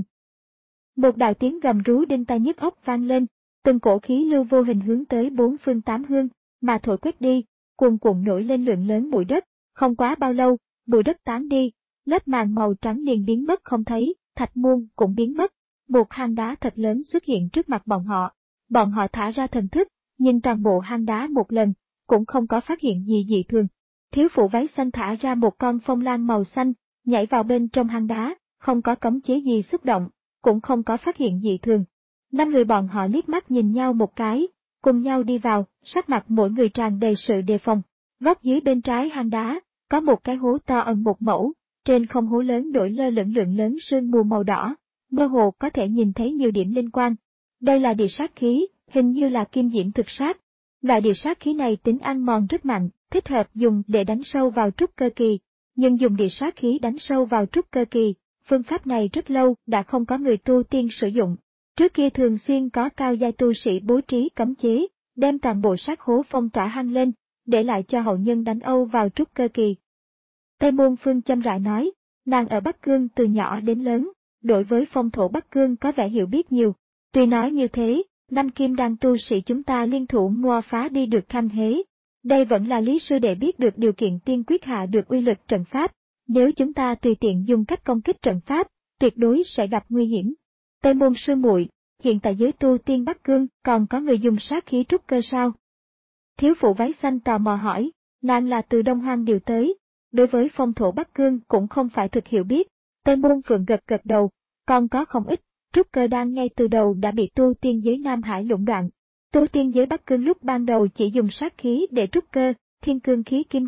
Một đạo tiếng gầm rú đinh tai nhức óc vang lên, từng cổ khí lưu vô hình hướng tới bốn phương tám hướng, mà thổi quét đi, cuồn cuộn nổi lên lượng lớn bụi đất, không quá bao lâu, bụi đất tán đi, lớp màng màu trắng liền biến mất không thấy, thạch môn cũng biến mất, một hang đá thật lớn xuất hiện trước mặt bọn họ. Bọn họ thả ra thần thức, nhìn toàn bộ hang đá một lần, cũng không có phát hiện gì dị thường. Thiếu phụ váy xanh thả ra một con phong lan màu xanh, nhảy vào bên trong hang đá, không có cấm chế gì xúc động, cũng không có phát hiện dị thường. Năm người bọn họ liếc mắt nhìn nhau một cái, cùng nhau đi vào, sắc mặt mỗi người tràn đầy sự đề phòng. Góc dưới bên trái hang đá, có một cái hố to ẩn một mẫu, trên không hố lớn nổi lơ lửng lượng lớn sương mù màu đỏ, mơ hồ có thể nhìn thấy nhiều điểm linh quang. Đây là địa sát khí, hình như là kim diễm thực sát. Loại địa sát khí này tính ăn mòn rất mạnh, thích hợp dùng để đánh sâu vào trúc cơ kỳ, nhưng dùng địa sát khí đánh sâu vào trúc cơ kỳ, phương pháp này rất lâu đã không có người tu tiên sử dụng. Trước kia thường xuyên có cao giai tu sĩ bố trí cấm chế, đem toàn bộ sát hố phong tỏa hăng lên, để lại cho hậu nhân đánh âu vào trúc cơ kỳ. Tây Môn Phương châm rãi nói, nàng ở Bắc Cương từ nhỏ đến lớn, đối với phong thổ Bắc Cương có vẻ hiểu biết nhiều. Tuy nói như thế, năm kim đan tu sĩ chúng ta liên thủ mua phá đi được Thanh Hế. Đây vẫn là Lý sư đệ biết được điều kiện tiên quyết hạ được uy lực trận pháp. Nếu chúng ta tùy tiện dùng cách công kích trận pháp, tuyệt đối sẽ gặp nguy hiểm. Tây Môn sư muội, hiện tại giới tu tiên Bắc Cương còn có người dùng sát khí trúc cơ sao? Thiếu phụ váy xanh tò mò hỏi, nàng là từ Đông Hoang điều tới, đối với phong thổ Bắc Cương cũng không phải thực hiểu biết. Tây Môn Phượng gật gật đầu, còn có không ít. Trúc cơ đan ngay từ đầu đã bị tu tiên giới Nam Hải lũng đoạn. Tu tiên giới Bắc Cương lúc ban đầu chỉ dùng sát khí để trúc cơ, thiên cương khí kim đan,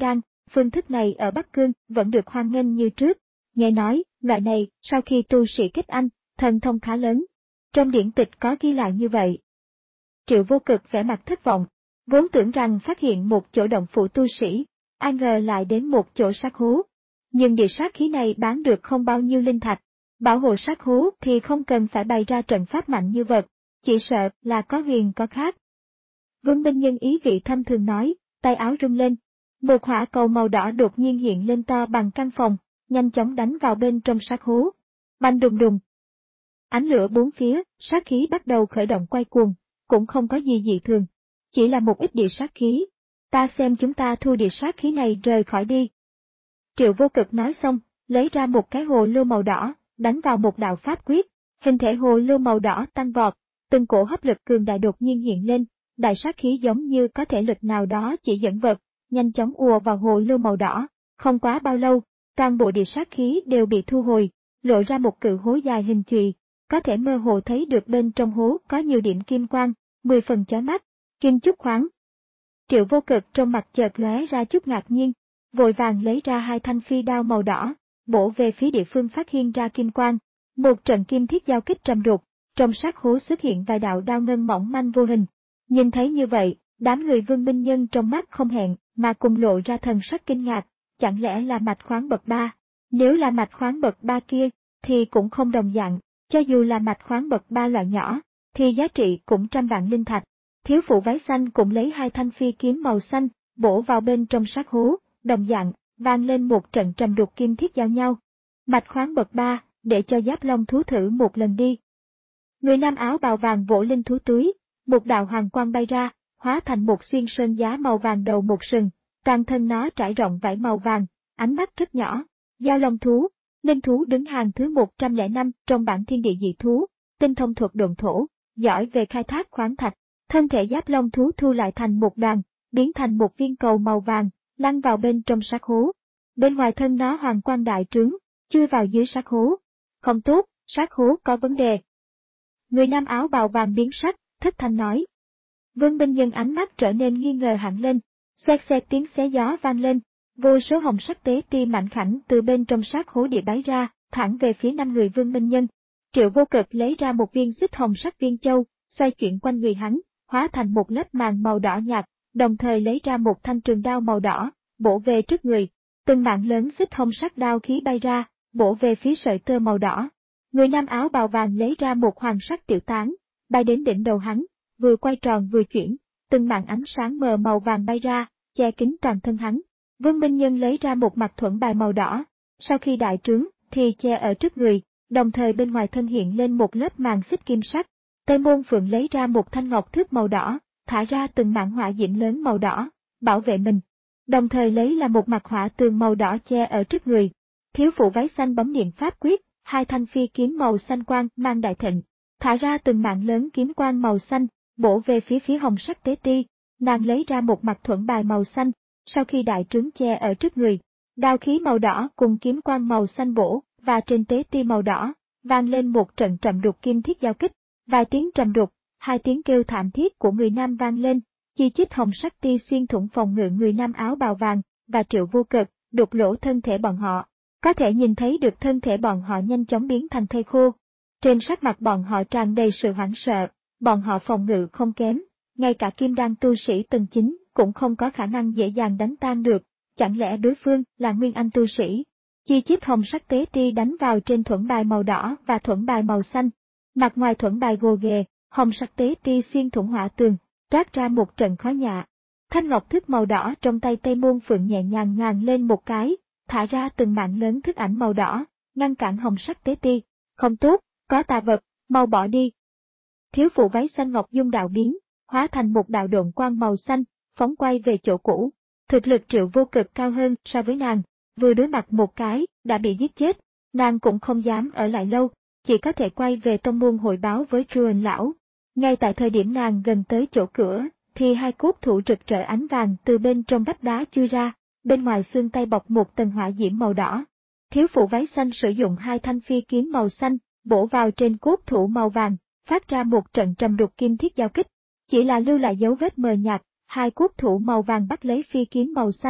phương thức này ở Bắc Cương vẫn được hoan nghênh như trước. Nghe nói, loại này, sau khi tu sĩ kết anh, thần thông khá lớn. Trong điển tịch có ghi lại như vậy. Triệu Vô Cực vẻ mặt thất vọng, vốn tưởng rằng phát hiện một chỗ động phủ tu sĩ, ai ngờ lại đến một chỗ sát hố. Nhưng địa sát khí này bán được không bao nhiêu linh thạch, bảo hộ sát hố thì không cần phải bày ra trận pháp mạnh như vật, chỉ sợ là có huyền có khác. Vương Minh Nhân ý vị thâm thường nói, tay áo rung lên. Một hỏa cầu màu đỏ đột nhiên hiện lên to bằng căn phòng, nhanh chóng đánh vào bên trong sát hố. Bành đùng đùng. Ánh lửa bốn phía, sát khí bắt đầu khởi động quay cuồng, cũng không có gì dị thường. Chỉ là một ít địa sát khí. Ta xem chúng ta thu địa sát khí này rời khỏi đi. Triệu Vô Cực nói xong, lấy ra một cái hồ lô màu đỏ, đánh vào một đạo pháp quyết. Hình thể hồ lô màu đỏ tăng vọt, từng cổ hấp lực cường đại đột nhiên hiện lên, đại sát khí giống như có thể lực nào đó chỉ dẫn vật, nhanh chóng ùa vào hồ lô màu đỏ. Không quá bao lâu, toàn bộ địa sát khí đều bị thu hồi, lộ ra một cự hố dài hình chùy, có thể mơ hồ thấy được bên trong hố có nhiều điểm kim quang, mười phần chói mắt, kim chúc khoáng. Triệu Vô Cực trong mặt chợt lóe ra chút ngạc nhiên, vội vàng lấy ra hai thanh phi đao màu đỏ, bổ về phía địa phương phát hiện ra kim quang. Một trận kim thiết giao kích trầm đục, trong sát hố xuất hiện vài đạo đao ngân mỏng manh vô hình. Nhìn thấy như vậy, đám người Vương Minh Nhân trong mắt không hẹn mà cùng lộ ra thần sắc kinh ngạc, chẳng lẽ là mạch khoáng bậc ba? Nếu là mạch khoáng bậc ba kia, thì cũng không đồng dạng, cho dù là mạch khoáng bậc ba loại nhỏ, thì giá trị cũng trăm vạn linh thạch. Thiếu phụ váy xanh cũng lấy hai thanh phi kiếm màu xanh, bổ vào bên trong sát hố, đồng dạng, vang lên một trận trầm đục kim thiết giao nhau. Mạch khoáng bậc ba, để cho Giáp Long thú thử một lần đi. Người nam áo bào vàng vỗ lên thú túi, một đạo hoàng quang bay ra, hóa thành một xuyên sơn giá màu vàng đầu một sừng, toàn thân nó trải rộng vảy màu vàng, ánh mắt rất nhỏ. Giao Long thú, linh thú đứng hàng thứ một trăm lẻ năm trong bảng thiên địa dị thú, tinh thông thuật độn thổ, giỏi về khai thác khoáng thạch. Thân thể Giáp Long thú thu lại thành một đoàn, biến thành một viên cầu màu vàng, lăn vào bên trong sát hố. Bên ngoài thân nó hoàng quang đại trướng, chui vào dưới sát hố. Không tốt, sát hố có vấn đề. Người nam áo bào vàng biến sắc, thất thanh nói. Vương Minh Nhân ánh mắt trở nên nghi ngờ hẳn lên, xẹt xẹt tiếng xé gió vang lên, vô số hồng sắc tế ti mạnh khảnh từ bên trong sát hố địa bái ra, thẳng về phía năm người Vương Minh Nhân. Triệu Vô Cực lấy ra một viên xích hồng sắc viên châu, xoay chuyển quanh người hắn, hóa thành một lớp màng màu đỏ nhạt, đồng thời lấy ra một thanh trường đao màu đỏ, bổ về trước người. Từng mạng lớn xích hồng sắc đao khí bay ra, bổ về phía sợi tơ màu đỏ. Người nam áo bào vàng lấy ra một hoàng sắc tiểu tán, bay đến đỉnh đầu hắn, vừa quay tròn vừa chuyển, từng màn ánh sáng mờ màu vàng bay ra, che kín toàn thân hắn. Vương Minh Nhân lấy ra một mặt thuẫn bài màu đỏ, sau khi đại trướng thì che ở trước người, đồng thời bên ngoài thân hiện lên một lớp màng xích kim sắc. Tây Môn Phượng lấy ra một thanh ngọc thước màu đỏ, thả ra từng mảng hỏa diễm lớn màu đỏ, bảo vệ mình. Đồng thời lấy là một mặt hỏa tường màu đỏ che ở trước người. Thiếu phụ váy xanh bấm niệm pháp quyết, hai thanh phi kiếm màu xanh quang mang đại thịnh, thả ra từng mảng lớn kiếm quang màu xanh, bổ về phía phía hồng sắc tế ti. Nàng lấy ra một mặt thuẫn bài màu xanh, sau khi đại trướng che ở trước người, đao khí màu đỏ cùng kiếm quang màu xanh bổ, và trên tế ti màu đỏ, vang lên một trận trầm đục kim thiết giao kích. Vài tiếng trầm đục, hai tiếng kêu thảm thiết của người nam vang lên, chi chít hồng sắc ti xuyên thủng phòng ngự người nam áo bào vàng, và Triệu Vô Cực, đục lỗ thân thể bọn họ. Có thể nhìn thấy được thân thể bọn họ nhanh chóng biến thành thây khô. Trên sắc mặt bọn họ tràn đầy sự hoảng sợ, bọn họ phòng ngự không kém, ngay cả kim đan tu sĩ tầng chín cũng không có khả năng dễ dàng đánh tan được, chẳng lẽ đối phương là nguyên anh tu sĩ. Chi chít hồng sắc tế ti đánh vào trên thuẫn bài màu đỏ và thuẫn bài màu xanh. Mặt ngoài thuẫn bài gồ ghề, hồng sắc tế ti xuyên thủng hỏa tường, trát ra một trận khói nhạ. Thanh ngọc thước màu đỏ trong tay Tây Môn Phượng nhẹ nhàng ngàn lên một cái, thả ra từng mạng lớn thức ảnh màu đỏ, ngăn cản hồng sắc tế ti. Không tốt, có tà vật, mau bỏ đi. Thiếu phụ váy xanh ngọc dung đạo biến, hóa thành một đạo độn quang màu xanh, phóng quay về chỗ cũ. Thực lực Triệu Vô Cực cao hơn so với nàng, vừa đối mặt một cái, đã bị giết chết, nàng cũng không dám ở lại lâu, chỉ có thể quay về tông môn hội báo với Truan lão. Ngay tại thời điểm nàng gần tới chỗ cửa, thì hai cốt thủ rực rỡ ánh vàng từ bên trong vách đá chui ra, bên ngoài xương tay bọc một tầng hỏa diễm màu đỏ. Thiếu phụ váy xanh sử dụng hai thanh phi kiếm màu xanh, bổ vào trên cốt thủ màu vàng, phát ra một trận trầm đục kim thiết giao kích. Chỉ là lưu lại dấu vết mờ nhạt, hai cốt thủ màu vàng bắt lấy phi kiếm màu xanh,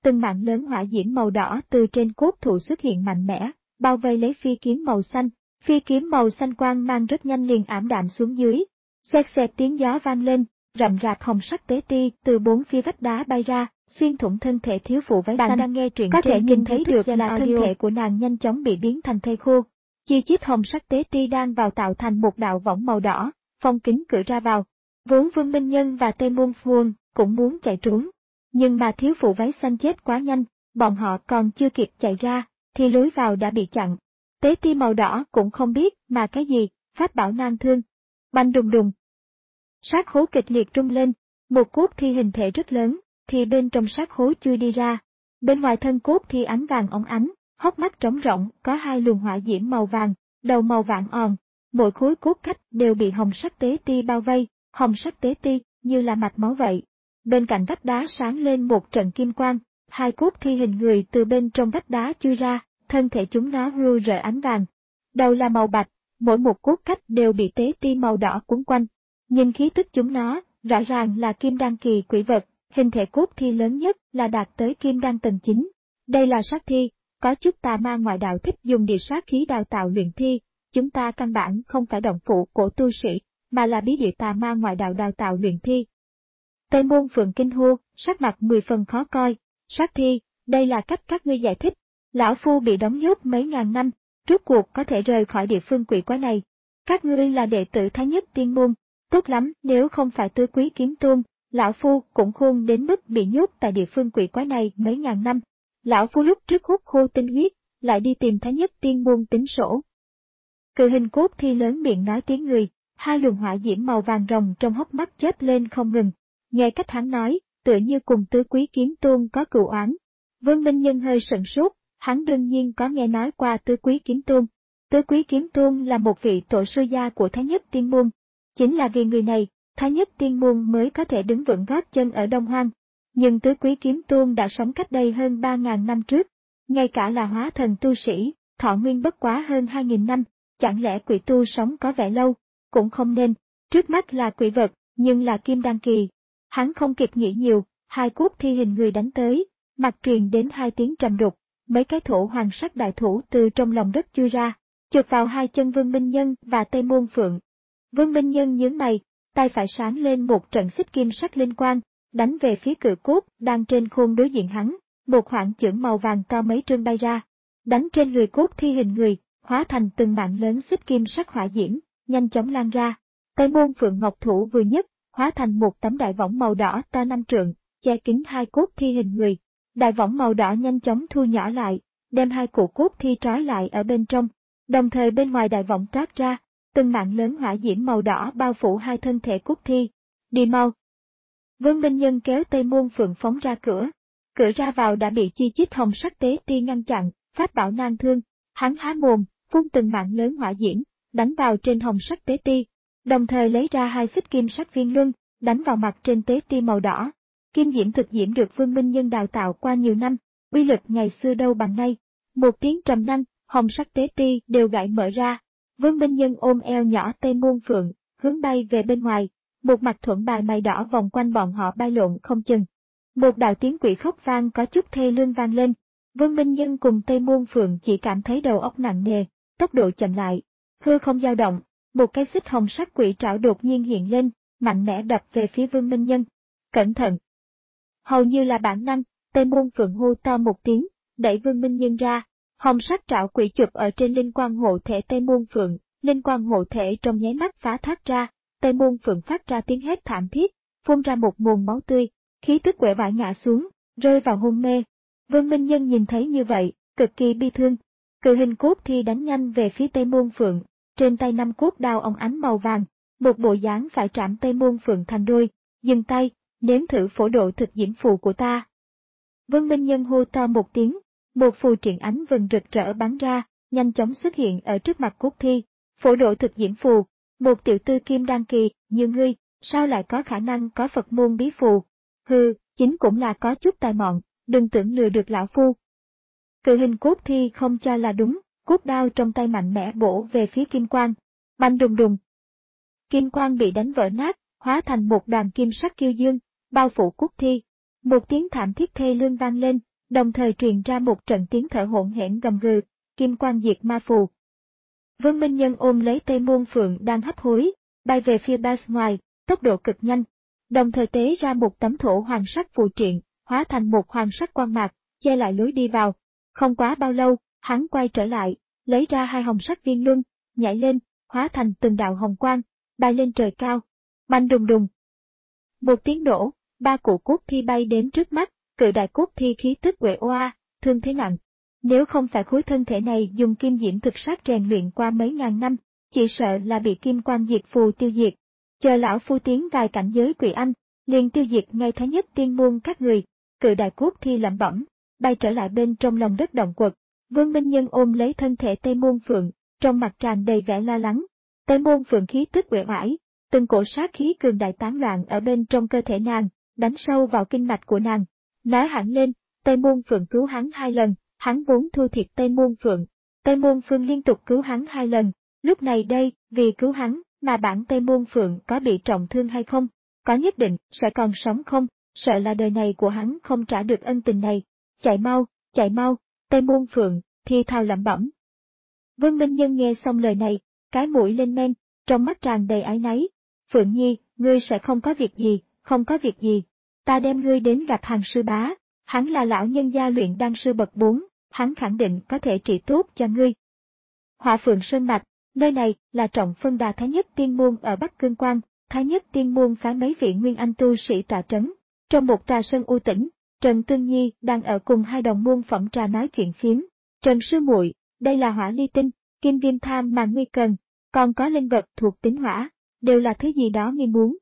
từng mạng lớn hỏa diễm màu đỏ từ trên cốt thụ xuất hiện mạnh mẽ, bao vây lấy phi kiếm màu xanh. Phi kiếm màu xanh quang mang rất nhanh liền ảm đạm xuống dưới. Xẹt xẹt tiếng gió vang lên, rậm rạp hồng sắc tế ti từ bốn phía vách đá bay ra, xuyên thủng thân thể thiếu phụ váy xanh. Bạn đang nghe truyện có thể nhìn thấy được là thân thể của nàng nhanh chóng bị biến thành thây khô. Chi chít hồng sắc tế ti đang vào tạo thành một đạo võng màu đỏ, phong kính cửa ra vào. Vốn Vương Minh Nhân và Tây Môn Phuông cũng muốn chạy trốn, nhưng mà thiếu phụ váy xanh chết quá nhanh, bọn họ còn chưa kịp chạy ra, thì lối vào đã bị chặn. Tế ti màu đỏ cũng không biết mà cái gì, pháp bảo nan thương. Bành đùng đùng. Sát hố kịch liệt rung lên, một cốt thi hình thể rất lớn, thì bên trong sát hố chui đi ra. Bên ngoài thân cốt thi ánh vàng óng ánh, hốc mắt trống rỗng, có hai luồng hỏa diễm màu vàng, đầu màu vàng òn. Mỗi khối cốt cách đều bị hồng sắc tế ti bao vây, hồng sắc tế ti như là mạch máu vậy. Bên cạnh vách đá sáng lên một trận kim quang, hai cốt thi hình người từ bên trong vách đá chui ra, thân thể chúng nó rêu rợ ánh vàng. Đầu là màu bạch, mỗi một cốt cách đều bị tế ti màu đỏ cuốn quanh. Nhìn khí tức chúng nó, rõ ràng là kim đan kỳ quỷ vật, hình thể cốt thi lớn nhất là đạt tới kim đan tầng chín. Đây là sát thi, có chút tà ma ngoại đạo thích dùng địa sát khí đào tạo luyện thi, chúng ta căn bản không phải động phụ của tu sĩ, mà là bí địa tà ma ngoại đạo đào tạo luyện thi. Tây Môn Phượng kinh hô, sắc mặt mười phần khó coi, sát thi, đây là cách các ngươi giải thích. Lão Phu bị đóng nhốt mấy ngàn năm, rốt cuộc có thể rời khỏi địa phương quỷ quái này. Các ngươi là đệ tử Thái Nhất Tiên Môn, tốt lắm nếu không phải Tứ Quý Kiếm Tôn, Lão Phu cũng khôn đến mức bị nhốt tại địa phương quỷ quái này mấy ngàn năm. Lão Phu lúc trước hút khô tinh huyết, lại đi tìm Thái Nhất Tiên Môn tính sổ. Cự hình cốt thi lớn miệng nói tiếng người, hai luồng hỏa diễm màu vàng rồng trong hốc mắt chớp lên không ngừng. Nghe cách hắn nói, tựa như cùng Tứ Quý Kiếm Tôn có cựu oán. Vương Minh Nhân hơi sửng sốt. Hắn đương nhiên có nghe nói qua Tứ Quý Kiếm Tôn. Tứ Quý Kiếm Tôn là một vị tổ sư gia của Thái Nhất Tiên Môn. Chính là vì người này, Thái Nhất Tiên Môn mới có thể đứng vững gót chân ở Đông Hoang. Nhưng Tứ Quý Kiếm Tôn đã sống cách đây hơn ba ngàn năm trước. Ngay cả là hóa thần tu sĩ, thọ nguyên bất quá hơn hai nghìn năm, chẳng lẽ quỷ tu sống có vẻ lâu, cũng không nên. Trước mắt là quỷ vật, nhưng là kim đan kỳ. Hắn không kịp nghĩ nhiều, hai cốt thi hình người đánh tới, mặt truyền đến hai tiếng trầm đục. Mấy cái thổ hoàng sắc đại thủ từ trong lòng đất chui ra, chụp vào hai chân Vương Minh Nhân và Tây Môn Phượng. Vương Minh Nhân nhướng mày, tay phải sáng lên một trận xích kim sắc linh quang, đánh về phía cự cốt đang trên khuôn đối diện hắn, một khoảng chưởng màu vàng to mấy trượng bay ra, đánh trên người cốt thi hình người, hóa thành từng mạng lớn xích kim sắc hỏa diễm, nhanh chóng lan ra. Tây Môn Phượng ngọc thủ vừa nhất, hóa thành một tấm đại võng màu đỏ to năm trượng, che kín hai cốt thi hình người. Đại võng màu đỏ nhanh chóng thu nhỏ lại, đem hai cụ cốt thi trói lại ở bên trong, đồng thời bên ngoài đại võng toát ra, từng mạng lớn hỏa diễm màu đỏ bao phủ hai thân thể cốt thi. Đi mau! Vương Minh Nhân kéo Tây Môn Phượng phóng ra cửa. Cửa ra vào đã bị chi chít hồng sắc tế ti ngăn chặn, pháp bảo nan thương, hắn há mồm, phun từng mạng lớn hỏa diễm, đánh vào trên hồng sắc tế ti, đồng thời lấy ra hai xích kim sắc viên luân, đánh vào mặt trên tế ti màu đỏ. Kim diễm thực diễm được Vương Minh Nhân đào tạo qua nhiều năm, uy lực ngày xưa đâu bằng nay. Một tiếng trầm năng, hồng sắc tế ti đều gãy mở ra. Vương Minh Nhân ôm eo nhỏ Tây Môn Phượng, hướng bay về bên ngoài, một mặt thuẫn bài mày đỏ vòng quanh bọn họ bay lộn không chừng. Một đạo tiếng quỷ khóc vang có chút thê lương vang lên. Vương Minh Nhân cùng Tây Môn Phượng chỉ cảm thấy đầu óc nặng nề, tốc độ chậm lại, hư không dao động, một cái xích hồng sắc quỷ trảo đột nhiên hiện lên, mạnh mẽ đập về phía Vương Minh Nhân. Cẩn thận! Hầu như là bản năng, Tây Môn Phượng hô to một tiếng, đẩy Vương Minh Nhân ra, hồng sắc trảo quỷ chụp ở trên linh quang hộ thể Tây Môn Phượng, linh quang hộ thể trong nháy mắt phá thoát ra, Tây Môn Phượng phát ra tiếng hét thảm thiết, phun ra một nguồn máu tươi, khí tức uể oải ngã xuống, rơi vào hôn mê. Vương Minh Nhân nhìn thấy như vậy, cực kỳ bi thương. Cự hình cốt thi đánh nhanh về phía Tây Môn Phượng, trên tay năm cốt đao óng ánh màu vàng, một bộ dáng phải trảm Tây Môn Phượng thành đôi, dừng tay, nếm thử phổ độ thực diễm phù của ta. Vương Minh Nhân hô to một tiếng, một phù triện ánh vừng rực rỡ bắn ra, nhanh chóng xuất hiện ở trước mặt cốt thi. Phổ độ thực diễm phù, một tiểu tư kim đan kỳ, như ngươi, sao lại có khả năng có Phật môn bí phù? Hừ, chính cũng là có chút tài mọn, đừng tưởng lừa được lão phu. Cự hình cốt thi không cho là đúng, cốt đao trong tay mạnh mẽ bổ về phía kim quang. Bành đùng đùng. Kim quang bị đánh vỡ nát, hóa thành một đoàn kim sắc kiêu dương, bao phủ cốt thi. Một tiếng thảm thiết thê lương vang lên, đồng thời truyền ra một trận tiếng thở hổn hển gầm gừ, kim quang diệt ma phù. Vương Minh Nhân ôm lấy Tây Môn Phượng đang hấp hối, bay về phía bên ngoài, tốc độ cực nhanh, đồng thời tế ra một tấm thổ hoàng sắc phù triện, hóa thành một hoàng sắc quang mạc, che lại lối đi vào. Không quá bao lâu, hắn quay trở lại, lấy ra hai hồng sắc viên luân, nhảy lên, hóa thành từng đạo hồng quang, bay lên trời cao. Bành đùng đùng. Một tiếng nổ, ba cụ cốt thi bay đến trước mắt, cự đại cốt thi khí tức uể oa, thương thế nặng. Nếu không phải khối thân thể này dùng kim diễm thực sát rèn luyện qua mấy ngàn năm, chỉ sợ là bị kim quang diệt phù tiêu diệt. Chờ lão phu tiến vài cảnh giới quỷ anh, liền tiêu diệt ngay thái nhất tiên môn các người. Cự đại cốt thi lẩm bẩm, bay trở lại bên trong lòng đất động quật. Vương Minh Nhân ôm lấy thân thể Tây Môn Phượng, trong mặt tràn đầy vẻ lo lắng. Tây Môn Phượng khí tức uể oải, từng cổ sát khí cường đại tán loạn ở bên trong cơ thể nàng, đánh sâu vào kinh mạch của nàng. Nói hẳn lên, Tây Môn Phượng cứu hắn hai lần, hắn vốn thua thiệt Tây Môn Phượng. Tây Môn Phượng liên tục cứu hắn hai lần, lúc này đây, vì cứu hắn, mà bản Tây Môn Phượng có bị trọng thương hay không, có nhất định sẽ còn sống không, sợ là đời này của hắn không trả được ân tình này. Chạy mau, chạy mau, Tây Môn Phượng, thi thào lẩm bẩm. Vương Minh Nhân nghe xong lời này, cái mũi lên men, trong mắt tràn đầy áy náy. Phượng Nhi, ngươi sẽ không có việc gì, không có việc gì. Ta đem ngươi đến gặp Hàn sư bá, hắn là lão nhân gia luyện đan sư bậc bốn, hắn khẳng định có thể trị tốt cho ngươi. Hỏa Phượng Sơn Mạch, nơi này là trọng phân đà Thái Nhất Tiên Môn ở Bắc Cương Quan, Thái Nhất Tiên Môn phái mấy vị nguyên anh tu sĩ tọa trấn. Trong một trà sơn u tĩnh, Trần Tương Nhi đang ở cùng hai đồng môn phẩm trà nói chuyện phiếm. Trần sư muội, đây là hỏa ly tinh, kim viêm tham mà ngươi cần, còn có linh vật thuộc tính hỏa, đều là thứ gì đó ngươi muốn.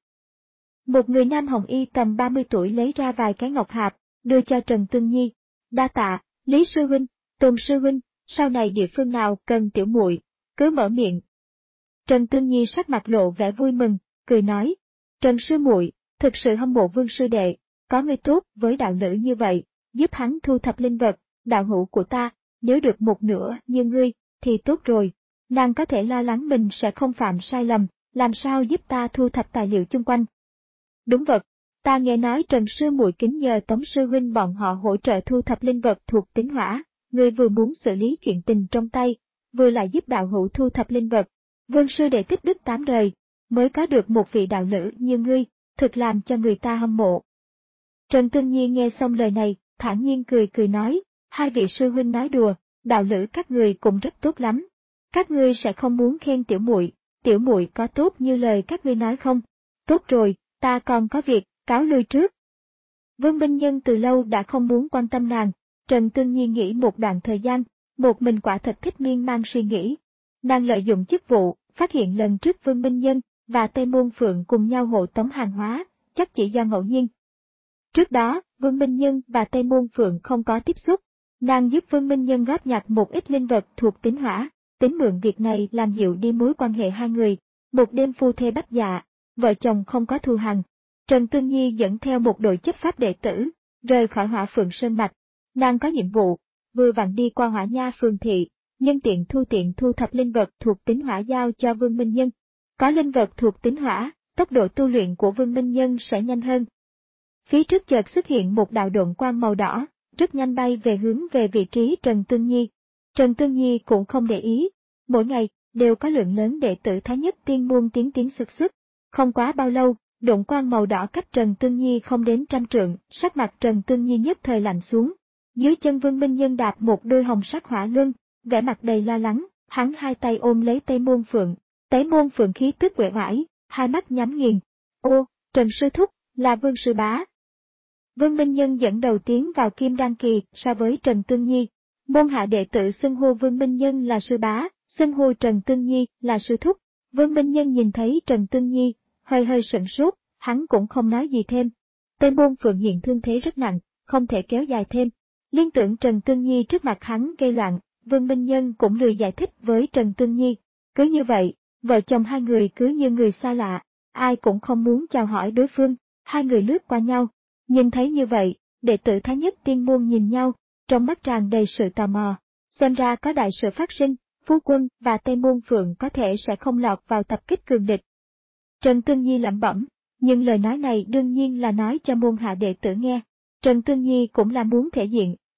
Một người nam hồng y tầm ba mươi tuổi lấy ra vài cái ngọc hạp, đưa cho Trần Tương Nhi. Đa tạ, Lý sư huynh, Tôn sư huynh, sau này địa phương nào cần tiểu muội, cứ mở miệng. Trần Tương Nhi sắc mặt lộ vẻ vui mừng, cười nói, Trần sư muội, thực sự hâm mộ Vương sư đệ, có người tốt với đạo lữ như vậy, giúp hắn thu thập linh vật, đạo hữu của ta, nếu được một nửa như ngươi, thì tốt rồi. Nàng có thể lo lắng mình sẽ không phạm sai lầm, làm sao giúp ta thu thập tài liệu chung quanh. Đúng vật, ta nghe nói Trần sư muội kính nhờ Tống sư huynh bọn họ hỗ trợ thu thập linh vật thuộc tính hỏa, ngươi vừa muốn xử lý chuyện tình trong tay, vừa lại giúp đạo hữu thu thập linh vật. Vương sư đệ tích đức tám đời, mới có được một vị đạo lữ như ngươi, thực làm cho người ta hâm mộ. Trần Tương Nhi nghe xong lời này, thản nhiên cười cười nói, hai vị sư huynh nói đùa, đạo lữ các người cũng rất tốt lắm. Các ngươi sẽ không muốn khen tiểu muội, tiểu muội có tốt như lời các ngươi nói không? Tốt rồi, ta còn có việc, cáo lui trước. Vương Minh Nhân từ lâu đã không muốn quan tâm nàng, Trần Tương Nhi nghĩ một đoạn thời gian, một mình quả thật thích miên man suy nghĩ. Nàng lợi dụng chức vụ, phát hiện lần trước Vương Minh Nhân và Tây Môn Phượng cùng nhau hộ tống hàng hóa, chắc chỉ do ngẫu nhiên. Trước đó, Vương Minh Nhân và Tây Môn Phượng không có tiếp xúc, nàng giúp Vương Minh Nhân góp nhặt một ít linh vật thuộc tính hỏa, tính mượn việc này làm dịu đi mối quan hệ hai người. Một đêm phu thê bách dạ, vợ chồng không có thù hằn. Trần Tương Nhi dẫn theo một đội chấp pháp đệ tử, rời khỏi Hỏa Phượng Sơn Mạch. Nàng có nhiệm vụ, vừa vặn đi qua Hỏa Nha phường thị, nhân tiện thu tiện thu thập linh vật thuộc tính hỏa giao cho Vương Minh Nhân. Có linh vật thuộc tính hỏa, tốc độ tu luyện của Vương Minh Nhân sẽ nhanh hơn. Phía trước chợt xuất hiện một đạo độn quang màu đỏ, rất nhanh bay về hướng về vị trí Trần Tương Nhi. Trần Tương Nhi cũng không để ý, mỗi ngày đều có lượng lớn đệ tử Thái Nhất Tiên Môn tiến tiến xuất xuất. Không quá bao lâu, độn quang màu đỏ cách Trần Tương Nhi không đến trăm trượng, sắc mặt Trần Tương Nhi nhất thời lạnh xuống. Dưới chân Vương Minh Nhân đạp một đôi hồng sắc hỏa luân, vẻ mặt đầy lo lắng, hắn hai tay ôm lấy Tây Môn Phượng. Tây Môn Phượng khí tức uể oải, hai mắt nhắm nghiền. Ô, Trần sư thúc, là Vương sư bá. Vương Minh Nhân dẫn đầu tiến vào Kim Đan kỳ so với Trần Tương Nhi. Môn hạ đệ tử xưng hô Vương Minh Nhân là sư bá, xưng hô Trần Tương Nhi là sư thúc. Vương Minh Nhân nhìn thấy Trần Tương Nhi, hơi hơi sửng sốt, hắn cũng không nói gì thêm. Tây Môn Phượng hiện thương thế rất nặng, không thể kéo dài thêm. Liên tưởng Trần Tương Nhi trước mặt hắn gây loạn, Vương Minh Nhân cũng lười giải thích với Trần Tương Nhi. Cứ như vậy, vợ chồng hai người cứ như người xa lạ, ai cũng không muốn chào hỏi đối phương, hai người lướt qua nhau. Nhìn thấy như vậy, đệ tử Thái Nhất Tiên Môn nhìn nhau, trong mắt tràn đầy sự tò mò. Xem ra có đại sự phát sinh, Phu Quân và Tây Môn Phượng có thể sẽ không lọt vào tập kích cường địch. Trần Tương Nhi lẩm bẩm, nhưng lời nói này đương nhiên là nói cho môn hạ đệ tử nghe. Trần Tương Nhi cũng là muốn thể diện,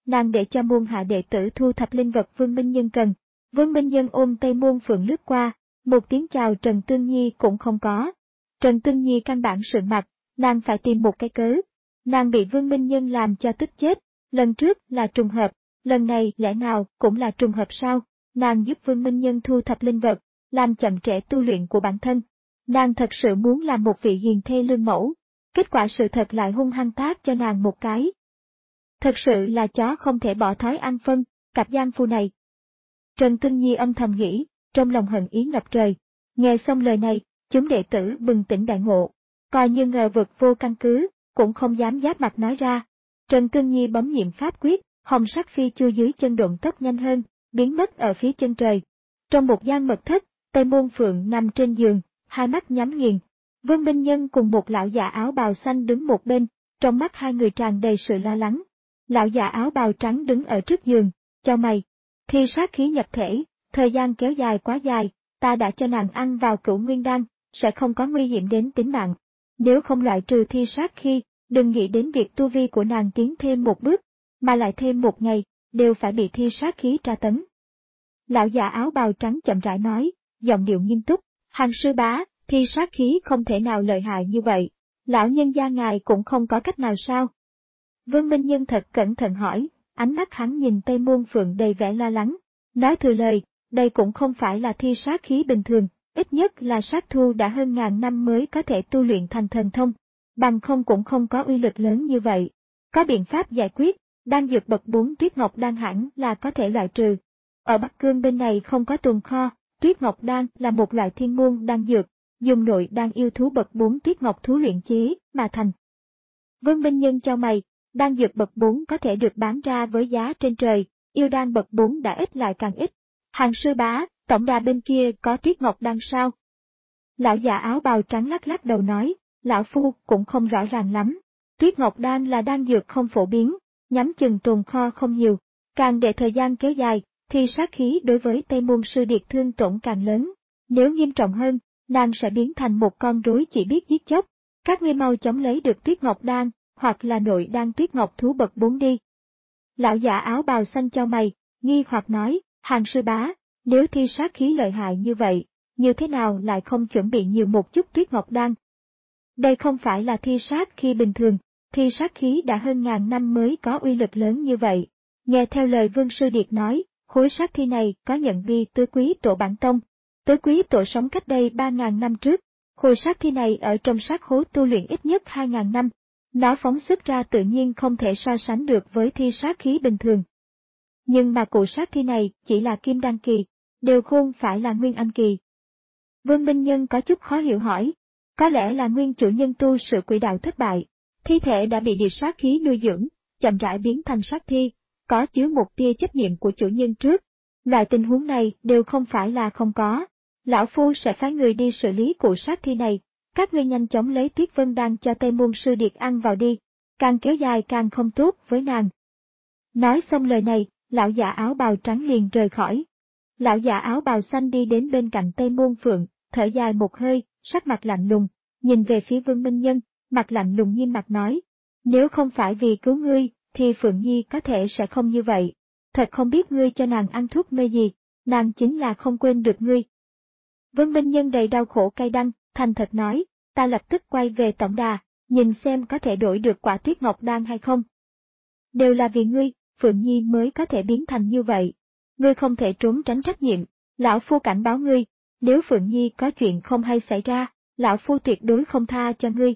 nàng để cho môn hạ đệ tử thu thập linh vật Vương Minh Nhân cần. Vương Minh Nhân ôm Tây Môn Phượng lướt qua, một tiếng chào Trần Tương Nhi cũng không có. Trần Tương Nhi căn bản sượng mặt, nàng phải tìm một cái cớ. Nàng bị Vương Minh Nhân làm cho tức chết, lần trước là trùng hợp, lần này lẽ nào cũng là trùng hợp sao? Nàng giúp Vương Minh Nhân thu thập linh vật, làm chậm trễ tu luyện của bản thân. Nàng thật sự muốn làm một vị hiền thê lương mẫu, kết quả sự thật lại hung hăng tát cho nàng một cái. Thật sự là chó không thể bỏ thói ăn phân, cặp giang phu này. Trần Tương Nhi âm thầm nghĩ, trong lòng hận ý ngập trời. Nghe xong lời này, chúng đệ tử bừng tỉnh đại ngộ, coi như ngờ vực vô căn cứ, cũng không dám giáp mặt nói ra. Trần Tương Nhi bấm nhiệm pháp quyết, hồng sắc phi chu dưới chân độn tốc nhanh hơn, biến mất ở phía chân trời. Trong một gian mật thất, Tây Môn Phượng nằm trên giường, hai mắt nhắm nghiền. Vương Minh Nhân cùng một lão già áo bào xanh đứng một bên, trong mắt hai người tràn đầy sự lo lắng. Lão già áo bào trắng đứng ở trước giường, chau mày. Thi sát khí nhập thể, thời gian kéo dài quá dài, ta đã cho nàng ăn vào cửu nguyên đan, sẽ không có nguy hiểm đến tính mạng. Nếu không loại trừ thi sát khi, đừng nghĩ đến việc tu vi của nàng tiến thêm một bước, mà lại thêm một ngày, đều phải bị thi sát khí tra tấn. Lão già áo bào trắng chậm rãi nói, giọng điệu nghiêm túc, Hàng sư bá, thi sát khí không thể nào lợi hại như vậy, lão nhân gia ngài cũng không có cách nào sao? Vương Minh Nhân thật cẩn thận hỏi, ánh mắt hắn nhìn Tây Môn Phượng đầy vẻ lo lắng, nói thừa lời, đây cũng không phải là thi sát khí bình thường, ít nhất là sát thu đã hơn ngàn năm mới có thể tu luyện thành thần thông, bằng không cũng không có uy lực lớn như vậy. Có biện pháp giải quyết, đan dược bậc bốn Tuyết Ngọc Đan hẳn là có thể loại trừ. Ở Bắc Cương bên này không có tồn kho, Tuyết Ngọc Đan là một loại thiên môn đan dược, dùng nội đan yêu thú bậc bốn Tuyết Ngọc thú luyện chế mà thành. Vương Minh Nhân chau mày, đan dược bậc bốn có thể được bán ra với giá trên trời, yêu đan bậc bốn đã ít lại càng ít. Hàng sư bá, tổng đà bên kia có Tuyết Ngọc Đan sao? Lão già áo bào trắng lắc lắc đầu nói, lão phu cũng không rõ ràng lắm. Tuyết Ngọc Đan là đan dược không phổ biến, nhắm chừng tồn kho không nhiều, càng để thời gian kéo dài, thì sát khí đối với Tây Môn Sư Điệt thương tổn càng lớn. Nếu nghiêm trọng hơn, nàng sẽ biến thành một con rối chỉ biết giết chóc. Các ngươi mau chóng lấy được Tuyết Ngọc Đan, hoặc là nội đan Tuyết Ngọc thú bậc bốn đi. Lão già áo bào xanh chau mày, nghi hoặc nói, Hàng sư bá, nếu thi sát khí lợi hại như vậy, như thế nào lại không chuẩn bị nhiều một chút Tuyết Ngọc Đan? Đây không phải là thi sát khí bình thường, thi sát khí đã hơn ngàn năm mới có uy lực lớn như vậy. Nghe theo lời Vương Sư Điệt nói, khối sát thi này có nhận vi Tứ Quý Tổ bản tông. Tứ Quý Tổ sống cách đây ba ngàn năm trước, khối sát thi này ở trong sát khố tu luyện ít nhất hai ngàn năm. Nó phóng xuất ra tự nhiên không thể so sánh được với thi sát khí bình thường. Nhưng mà cụ sát thi này chỉ là kim đan kỳ, đều không phải là nguyên anh kỳ. Vương Minh Nhân có chút khó hiểu hỏi, có lẽ là nguyên chủ nhân tu sự quỷ đạo thất bại, thi thể đã bị địa sát khí nuôi dưỡng, chậm rãi biến thành sát thi, có chứa một tia chấp niệm của chủ nhân trước. Loại tình huống này đều không phải là không có. Lão Phu sẽ phái người đi xử lý cụ sát thi này, các ngươi nhanh chóng lấy Tuyết Vân Đan cho Tây Môn Sư Điệt ăn vào đi, càng kéo dài càng không tốt với nàng. Nói xong lời này, lão già áo bào trắng liền rời khỏi. Lão già áo bào xanh đi đến bên cạnh Tây Môn Phượng, thở dài một hơi, sắc mặt lạnh lùng, nhìn về phía Vương Minh Nhân, mặt lạnh lùng nghiêm mặt nói, nếu không phải vì cứu ngươi, thì Phượng Nhi có thể sẽ không như vậy. Thật không biết ngươi cho nàng ăn thuốc mê gì, nàng chính là không quên được ngươi. Vương Minh Nhân đầy đau khổ cay đắng, thành thật nói, ta lập tức quay về tổng đà, nhìn xem có thể đổi được quả Tuyết Ngọc Đan hay không. Đều là vì ngươi, Phượng Nhi mới có thể biến thành như vậy. Ngươi không thể trốn tránh trách nhiệm, lão phu cảnh báo ngươi, nếu Phượng Nhi có chuyện không hay xảy ra, lão phu tuyệt đối không tha cho ngươi.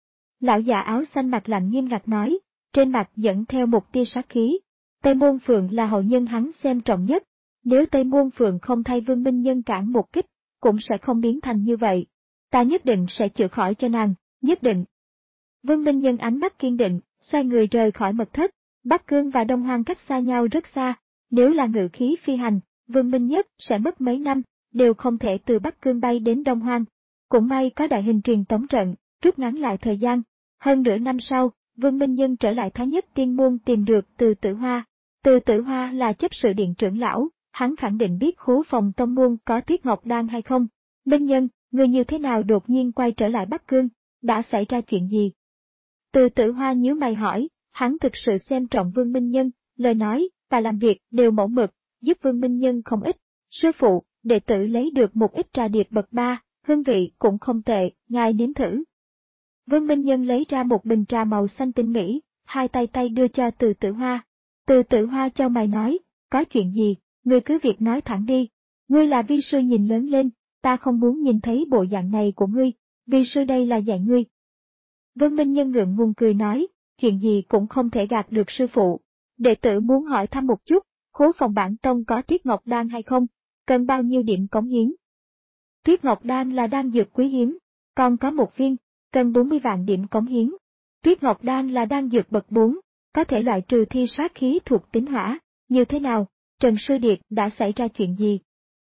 Lão già áo xanh mặt lạnh nghiêm ngặt nói, trên mặt dẫn theo một tia sát khí. Tây Môn Phượng là hậu nhân hắn xem trọng nhất, nếu Tây Môn Phượng không thay Vương Minh Nhân cản một kích, cũng sẽ không biến thành như vậy. Ta nhất định sẽ chữa khỏi cho nàng, nhất định. Vương Minh Nhân ánh mắt kiên định, xoay người rời khỏi mật thất. Bắc Cương và Đông Hoang cách xa nhau rất xa, nếu là ngự khí phi hành, Vương Minh Nhất sẽ mất mấy năm, đều không thể từ Bắc Cương bay đến Đông Hoang. Cũng may có đại hình truyền tống trận, rút ngắn lại thời gian. Hơn nửa năm sau, Vương Minh Nhân trở lại Thái Nhất Tiên Môn tìm được Từ Tử Hoa. Từ Tử Hoa là chấp sự điện trưởng lão, hắn khẳng định biết khố phòng tông môn có Tuyết Ngọc Đan hay không. Minh Nhân, người như thế nào đột nhiên quay trở lại Bắc Cương, đã xảy ra chuyện gì? Từ Tử Hoa nhíu mày hỏi, hắn thực sự xem trọng Vương Minh Nhân, lời nói và làm việc đều mẫu mực, giúp Vương Minh Nhân không ít. Sư phụ, đệ tử lấy được một ít trà điệp bậc ba, hương vị cũng không tệ, ngài nếm thử. Vương Minh Nhân lấy ra một bình trà màu xanh tinh mỹ, hai tay tay đưa cho Từ Tử Hoa. Từ Tử Hoa chau mày nói, có chuyện gì, ngươi cứ việc nói thẳng đi. Ngươi là vi sư nhìn lớn lên, ta không muốn nhìn thấy bộ dạng này của ngươi, vi sư đây là dạy ngươi. Vương Minh Nhân ngượng ngùng cười nói, chuyện gì cũng không thể gạt được sư phụ. Đệ tử muốn hỏi thăm một chút, khố phòng bản tông có Tuyết Ngọc Đan hay không, cần bao nhiêu điểm cống hiến? Tuyết Ngọc Đan là đan dược quý hiếm, còn có một viên, cần bốn mươi vạn điểm cống hiến. Tuyết Ngọc Đan là đan dược bậc bốn, có thể loại trừ thi sát khí thuộc tính hỏa, như thế nào, Trần Sư Điệt đã xảy ra chuyện gì?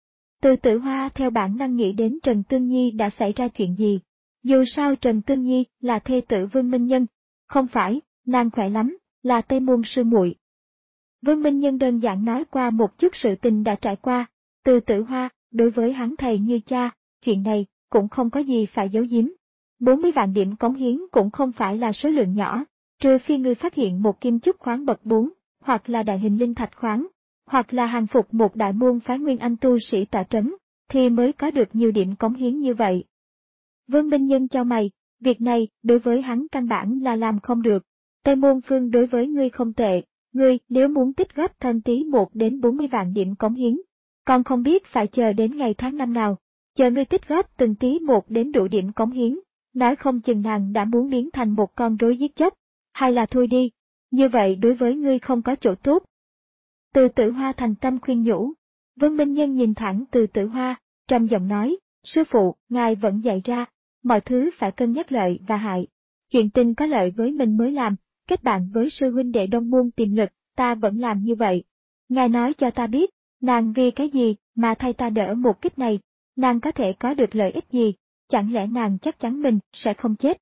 Từ Tử Hoa theo bản năng nghĩ đến Trần Tương Nhi đã xảy ra chuyện gì. Dù sao Trần Tương Nhi là thê tử Vương Minh Nhân, không phải, nàng khỏe lắm, là Tây Môn sư muội. Vương Minh Nhân đơn giản nói qua một chút sự tình đã trải qua, Từ Tử Hoa, đối với hắn thầy như cha, chuyện này cũng không có gì phải giấu giếm. bốn mươi vạn điểm cống hiến cũng không phải là số lượng nhỏ, trừ phi ngươi phát hiện một kim chúc khoáng bậc bốn, hoặc là đại hình linh thạch khoáng, hoặc là hàng phục một đại môn phái nguyên anh tu sĩ tọa trấn, thì mới có được nhiều điểm cống hiến như vậy. Vương Minh Nhân chau mày, việc này đối với hắn căn bản là làm không được. Tây Môn Phương đối với ngươi không tệ, ngươi nếu muốn tích góp thân tí một đến bốn mươi vạn điểm cống hiến, còn không biết phải chờ đến ngày tháng năm nào, chờ ngươi tích góp từng tí một đến đủ điểm cống hiến, nói không chừng nàng đã muốn biến thành một con rối giết chóc, hay là thôi đi, như vậy đối với ngươi không có chỗ tốt. Từ Tử Hoa thành tâm khuyên nhủ. Vương Minh Nhân nhìn thẳng Từ Tử Hoa, trầm giọng nói, sư phụ, ngài vẫn dạy ra, mọi thứ phải cân nhắc lợi và hại. Chuyện tình có lợi với mình mới làm, kết bạn với sư huynh đệ Đông Môn tiềm lực, ta vẫn làm như vậy. Ngài nói cho ta biết, nàng vì cái gì mà thay ta đỡ một kích này, nàng có thể có được lợi ích gì, chẳng lẽ nàng chắc chắn mình sẽ không chết.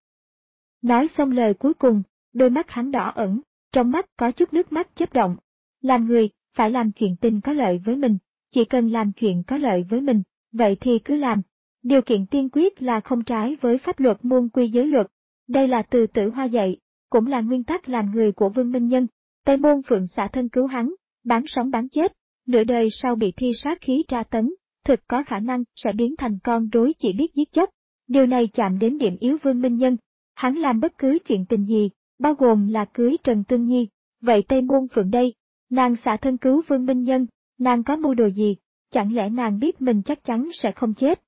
Nói xong lời cuối cùng, đôi mắt hắn đỏ ẩn, trong mắt có chút nước mắt chớp động. Làm người, phải làm chuyện tình có lợi với mình, chỉ cần làm chuyện có lợi với mình, vậy thì cứ làm. Điều kiện tiên quyết là không trái với pháp luật môn quy giới luật. Đây là Từ Tử Hoa dạy, cũng là nguyên tắc làm người của Vương Minh Nhân. Tây Môn Phượng xả thân cứu hắn, bán sống bán chết, nửa đời sau bị thi sát khí tra tấn, thực có khả năng sẽ biến thành con rối chỉ biết giết chóc. Điều này chạm đến điểm yếu Vương Minh Nhân. Hắn làm bất cứ chuyện tình gì, bao gồm là cưới Trần Tương Nhi. Vậy Tây Môn Phượng đây, nàng xả thân cứu Vương Minh Nhân, nàng có mưu đồ gì, chẳng lẽ nàng biết mình chắc chắn sẽ không chết?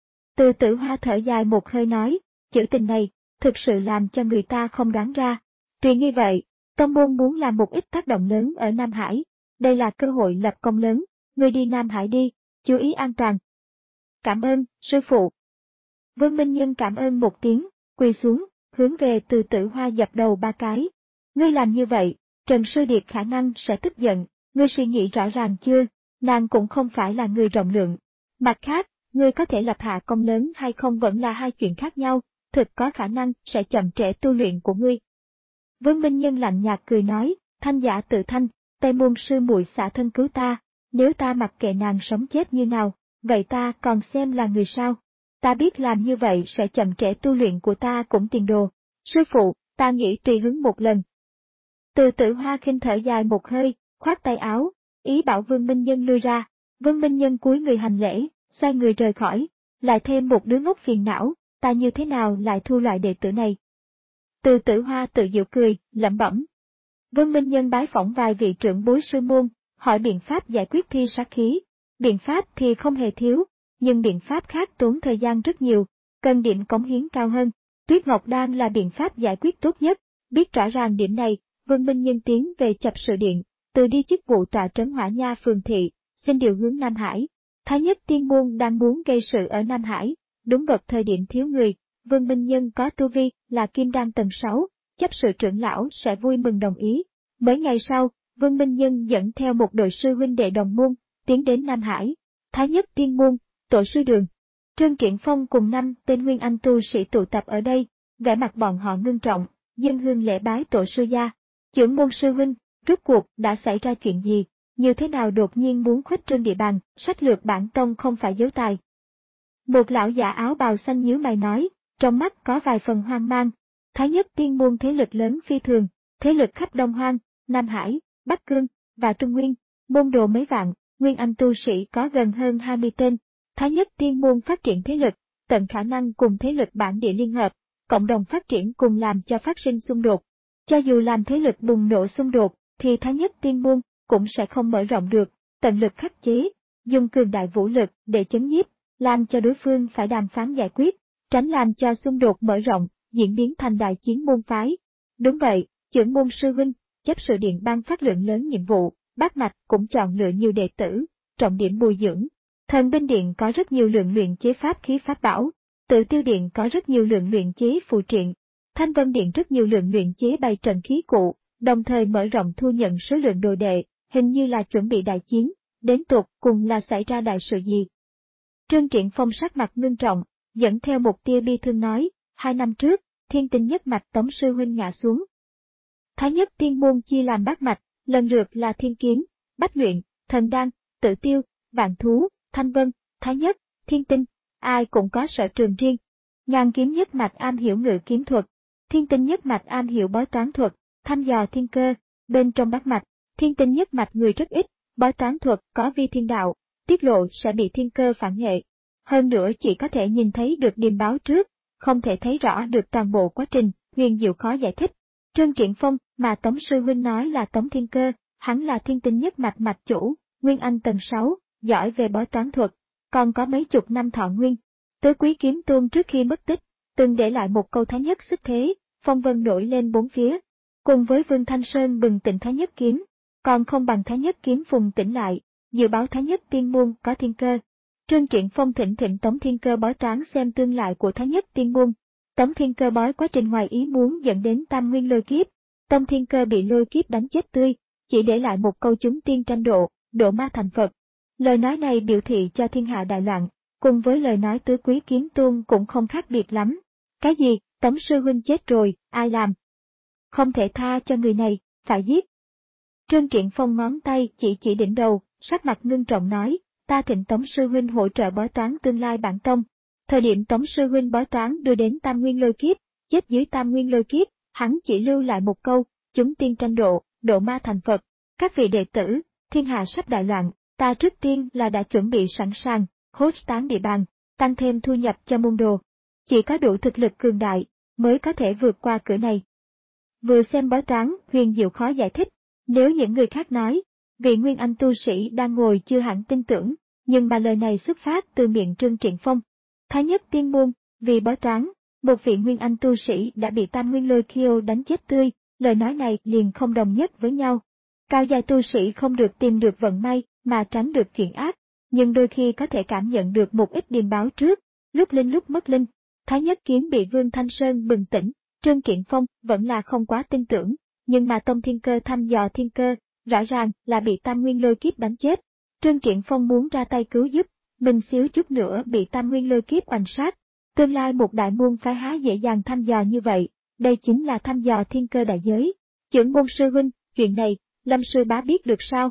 Từ Tử Hoa thở dài một hơi nói, chữ tình này, thực sự làm cho người ta không đoán ra. Tuy như vậy, tông môn muốn làm một ít tác động lớn ở Nam Hải, đây là cơ hội lập công lớn, người đi Nam Hải đi, chú ý an toàn. Cảm ơn, sư phụ. Vương Minh Nhân cảm ơn một tiếng, quỳ xuống, hướng về Từ Tử Hoa dập đầu ba cái. Ngươi làm như vậy, Trần Sư Điệt khả năng sẽ tức giận, ngươi suy nghĩ rõ ràng chưa, nàng cũng không phải là người rộng lượng. Mặt khác, ngươi có thể lập hạ công lớn hay không vẫn là hai chuyện khác nhau, thực có khả năng sẽ chậm trễ tu luyện của ngươi. Vương Minh Nhân lạnh nhạt cười nói, thanh giả tự thanh, Tây Môn sư muội xả thân cứu ta, nếu ta mặc kệ nàng sống chết như nào, vậy ta còn xem là người sao? Ta biết làm như vậy sẽ chậm trễ tu luyện của ta cũng tiền đồ. Sư phụ, ta nghĩ tùy hứng một lần. Từ Tử Hoa khinh thở dài một hơi, khoát tay áo, ý bảo Vương Minh Nhân lui ra. Vương Minh Nhân cúi người hành lễ, xoay người rời khỏi, lại thêm một đứa ngốc phiền não, ta như thế nào lại thu loại đệ tử này. Từ Tử Hoa tự giễu cười, lẩm bẩm. Vương Minh Nhân bái phỏng vài vị trưởng bối sư môn, hỏi biện pháp giải quyết thi sát khí. Biện pháp thì không hề thiếu, nhưng biện pháp khác tốn thời gian rất nhiều, cần điểm cống hiến cao hơn. Tuyết Ngọc Đan là biện pháp giải quyết tốt nhất, biết rõ ràng điểm này, Vương Minh Nhân tiến về chập sự điện, từ đi chức vụ tọa trấn Hỏa Nha phường thị, xin điều hướng Nam Hải. Thái Nhất Tiên Môn đang muốn gây sự ở Nam Hải, đúng vật thời điểm thiếu người, Vương Minh Nhân có tu vi là Kim Đan tầng sáu, chấp sự trưởng lão sẽ vui mừng đồng ý. Mấy ngày sau, Vương Minh Nhân dẫn theo một đội sư huynh đệ đồng môn, tiến đến Nam Hải. Thái Nhất Tiên Môn, Tổ sư Đường, Trương Kiện Phong cùng năm tên nguyên anh tu sĩ tụ tập ở đây, vẻ mặt bọn họ ngưng trọng, dâng hương lễ bái tổ sư gia. Trưởng môn sư huynh, rốt cuộc đã xảy ra chuyện gì, như thế nào đột nhiên muốn khuếch trương địa bàn, sách lược bản tông không phải giấu tài. Một lão giả áo bào xanh nhíu mày nói, trong mắt có vài phần hoang mang. Thái Nhất Tiên Môn thế lực lớn phi thường, thế lực khắp Đông Hoang, Nam Hải, Bắc Cương và Trung Nguyên, môn đồ mấy vạn, nguyên anh tu sĩ có gần hơn hai mươi tên. Thái Nhất Tiên môn phát triển thế lực, tận khả năng cùng thế lực bản địa liên hợp, cộng đồng phát triển cùng làm cho phát sinh xung đột. Cho dù làm thế lực bùng nổ xung đột, thì Thái Nhất Tiên môn cũng sẽ không mở rộng được, tận lực khắc chế, dùng cường đại vũ lực để chấn nhiếp, làm cho đối phương phải đàm phán giải quyết, tránh làm cho xung đột mở rộng, diễn biến thành đại chiến môn phái. Đúng vậy, trưởng môn sư huynh, chấp sự điện ban phát lượng lớn nhiệm vụ, Bát Mạch cũng chọn lựa nhiều đệ tử, trọng điểm bồi dưỡng. Thần binh điện có rất nhiều lượng luyện chế pháp khí pháp bảo, Tự Tiêu điện có rất nhiều lượng luyện chế phù triện, Thanh Vân điện rất nhiều lượng luyện chế bày trận khí cụ, đồng thời mở rộng thu nhận số lượng đồ đệ, hình như là chuẩn bị đại chiến, đến tột cùng là xảy ra đại sự gì. Trương Triển Phong sắc mặt ngưng trọng, dẫn theo một tia bi thương nói, hai năm trước, thiên tinh nhất mạch Tống sư huynh ngã xuống. Thái Nhất Tiên môn chia làm bát mạch, lần lượt là Thiên Kiếm, Bách Luyện, Thần Đan, Tự Tiêu, Vạn Thú, Thanh Vân, Thái Nhất, Thiên Tinh, ai cũng có sở trường riêng. Ngàn Kiếm nhất mạch am hiểu ngự kiếm thuật, Thiên Tinh nhất mạch am hiểu bói toán thuật, thăm dò thiên cơ. Bên trong bát mạch, Thiên Tinh nhất mạch người rất ít, bói toán thuật có vi thiên đạo, tiết lộ sẽ bị thiên cơ phản hệ. Hơn nữa chỉ có thể nhìn thấy được điềm báo trước, không thể thấy rõ được toàn bộ quá trình, huyền diệu khó giải thích. Trương Triển Phong mà Tống sư huynh nói là Tống Thiên Cơ, hắn là Thiên Tinh nhất mạch mạch chủ, nguyên anh tầng sáu, giỏi về bói toán thuật, còn có mấy chục năm thọ nguyên. Tứ Quý Kiếm Tôn trước khi mất tích, từng để lại một câu Thái Nhất xuất thế, phong vân nổi lên bốn phía. Cùng với Vương Thanh Sơn bừng tỉnh Thái Nhất kiếm, còn không bằng Thái Nhất kiếm phùng tỉnh lại, dự báo Thái Nhất tiên môn có thiên cơ. Trương Triển Phong thỉnh thỉnh Tống Thiên Cơ bói toán xem tương lại của Thái Nhất tiên môn. Tống Thiên Cơ bói quá trình ngoài ý muốn dẫn đến tam nguyên lôi kiếp, Tống Thiên Cơ bị lôi kiếp đánh chết tươi, chỉ để lại một câu chúng tiên tranh độ, độ ma thành Phật. Lời nói này biểu thị cho thiên hạ đại loạn, cùng với lời nói Tứ Quý Kiếm Tôn cũng không khác biệt lắm. Cái gì, Tống sư huynh chết rồi, ai làm? Không thể tha cho người này, phải giết. Trương Triển Phong ngón tay chỉ chỉ đỉnh đầu, sắc mặt ngưng trọng nói, ta thỉnh Tống sư huynh hỗ trợ bói toán tương lai bản tông. Thời điểm Tống sư huynh bói toán đưa đến tam nguyên lôi kiếp, chết dưới tam nguyên lôi kiếp, hắn chỉ lưu lại một câu, chúng tiên tranh độ, độ ma thành Phật. Các vị đệ tử, thiên hạ sắp đại loạn, ta trước tiên là đã chuẩn bị sẵn sàng, hốt tán địa bàn, tăng thêm thu nhập cho môn đồ. Chỉ có đủ thực lực cường đại, mới có thể vượt qua cửa này. Vừa xem bói toán, huyền diệu khó giải thích, nếu những người khác nói, vị nguyên anh tu sĩ đang ngồi chưa hẳn tin tưởng, nhưng mà lời này xuất phát từ miệng Trương Triển Phong. Thái Nhất tiên môn, vì bói toán, một vị nguyên anh tu sĩ đã bị tam nguyên lôi kiêu đánh chết tươi, lời nói này liền không đồng nhất với nhau. Cao giai tu sĩ không được tìm được vận may mà tránh được chuyện ác, nhưng đôi khi có thể cảm nhận được một ít điềm báo trước, lúc linh lúc mất linh. Thái Nhất kiếm bị Vương Thanh Sơn bừng tỉnh, Trương Triển Phong vẫn là không quá tin tưởng, nhưng mà Tông Thiên Cơ thăm dò thiên cơ, rõ ràng là bị tam nguyên lôi kiếp đánh chết. Trương Triển Phong muốn ra tay cứu giúp, mình xíu chút nữa bị tam nguyên lôi kiếp oanh sát. Tương lai một đại môn phái há dễ dàng thăm dò như vậy, đây chính là thăm dò thiên cơ đại giới. Trưởng môn sư huynh, chuyện này, Lâm sư bá biết được sao?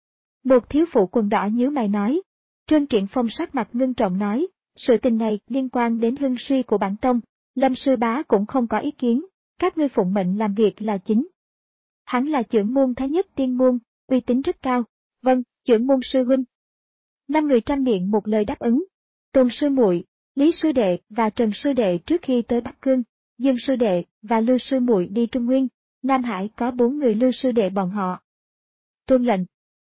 Một thiếu phụ quần đỏ nhíu mày nói. Trương Triển Phong sắc mặt ngưng trọng nói, sự tình này liên quan đến hưng suy của bản tông, Lâm sư bá cũng không có ý kiến, các ngươi phụng mệnh làm việc là chính. Hắn là trưởng môn Thái Nhất tiên môn, uy tín rất cao. Vâng, trưởng môn sư huynh. Năm người trăm miệng một lời đáp ứng. Tôn sư muội, Lý sư đệ và Trần sư đệ trước khi tới Bắc Cương, Dương sư đệ và Lưu sư muội đi Trung Nguyên, Nam Hải có bốn người Lưu sư đệ bọn họ. Tuân lệnh.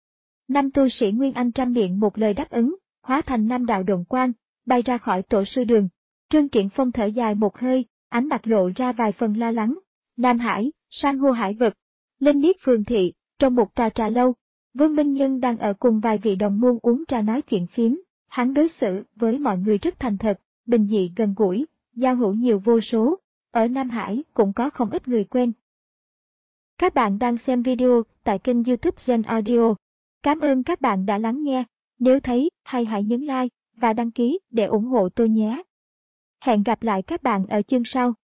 Năm tu sĩ Nguyên Anh trăm miệng một lời đáp ứng, hóa thành năm đạo độn quang, bay ra khỏi tổ sư đường. Trương Triển Phong thở dài một hơi, ánh mặt lộ ra vài phần lo lắng. Nam Hải, san hô hải vực, Linh Niết phường thị, trong một tòa trà lâu, Vương Minh Nhân đang ở cùng vài vị đồng môn uống trà nói chuyện phiếm. Hắn đối xử với mọi người rất thành thật, bình dị gần gũi, giao hữu nhiều vô số. Ở Nam Hải cũng có không ít người quen. Các bạn đang xem video tại kênh YouTube Gen Audio. Cảm ơn các bạn đã lắng nghe. Nếu thấy hay hãy nhấn like và đăng ký để ủng hộ tôi nhé. Hẹn gặp lại các bạn ở chương sau.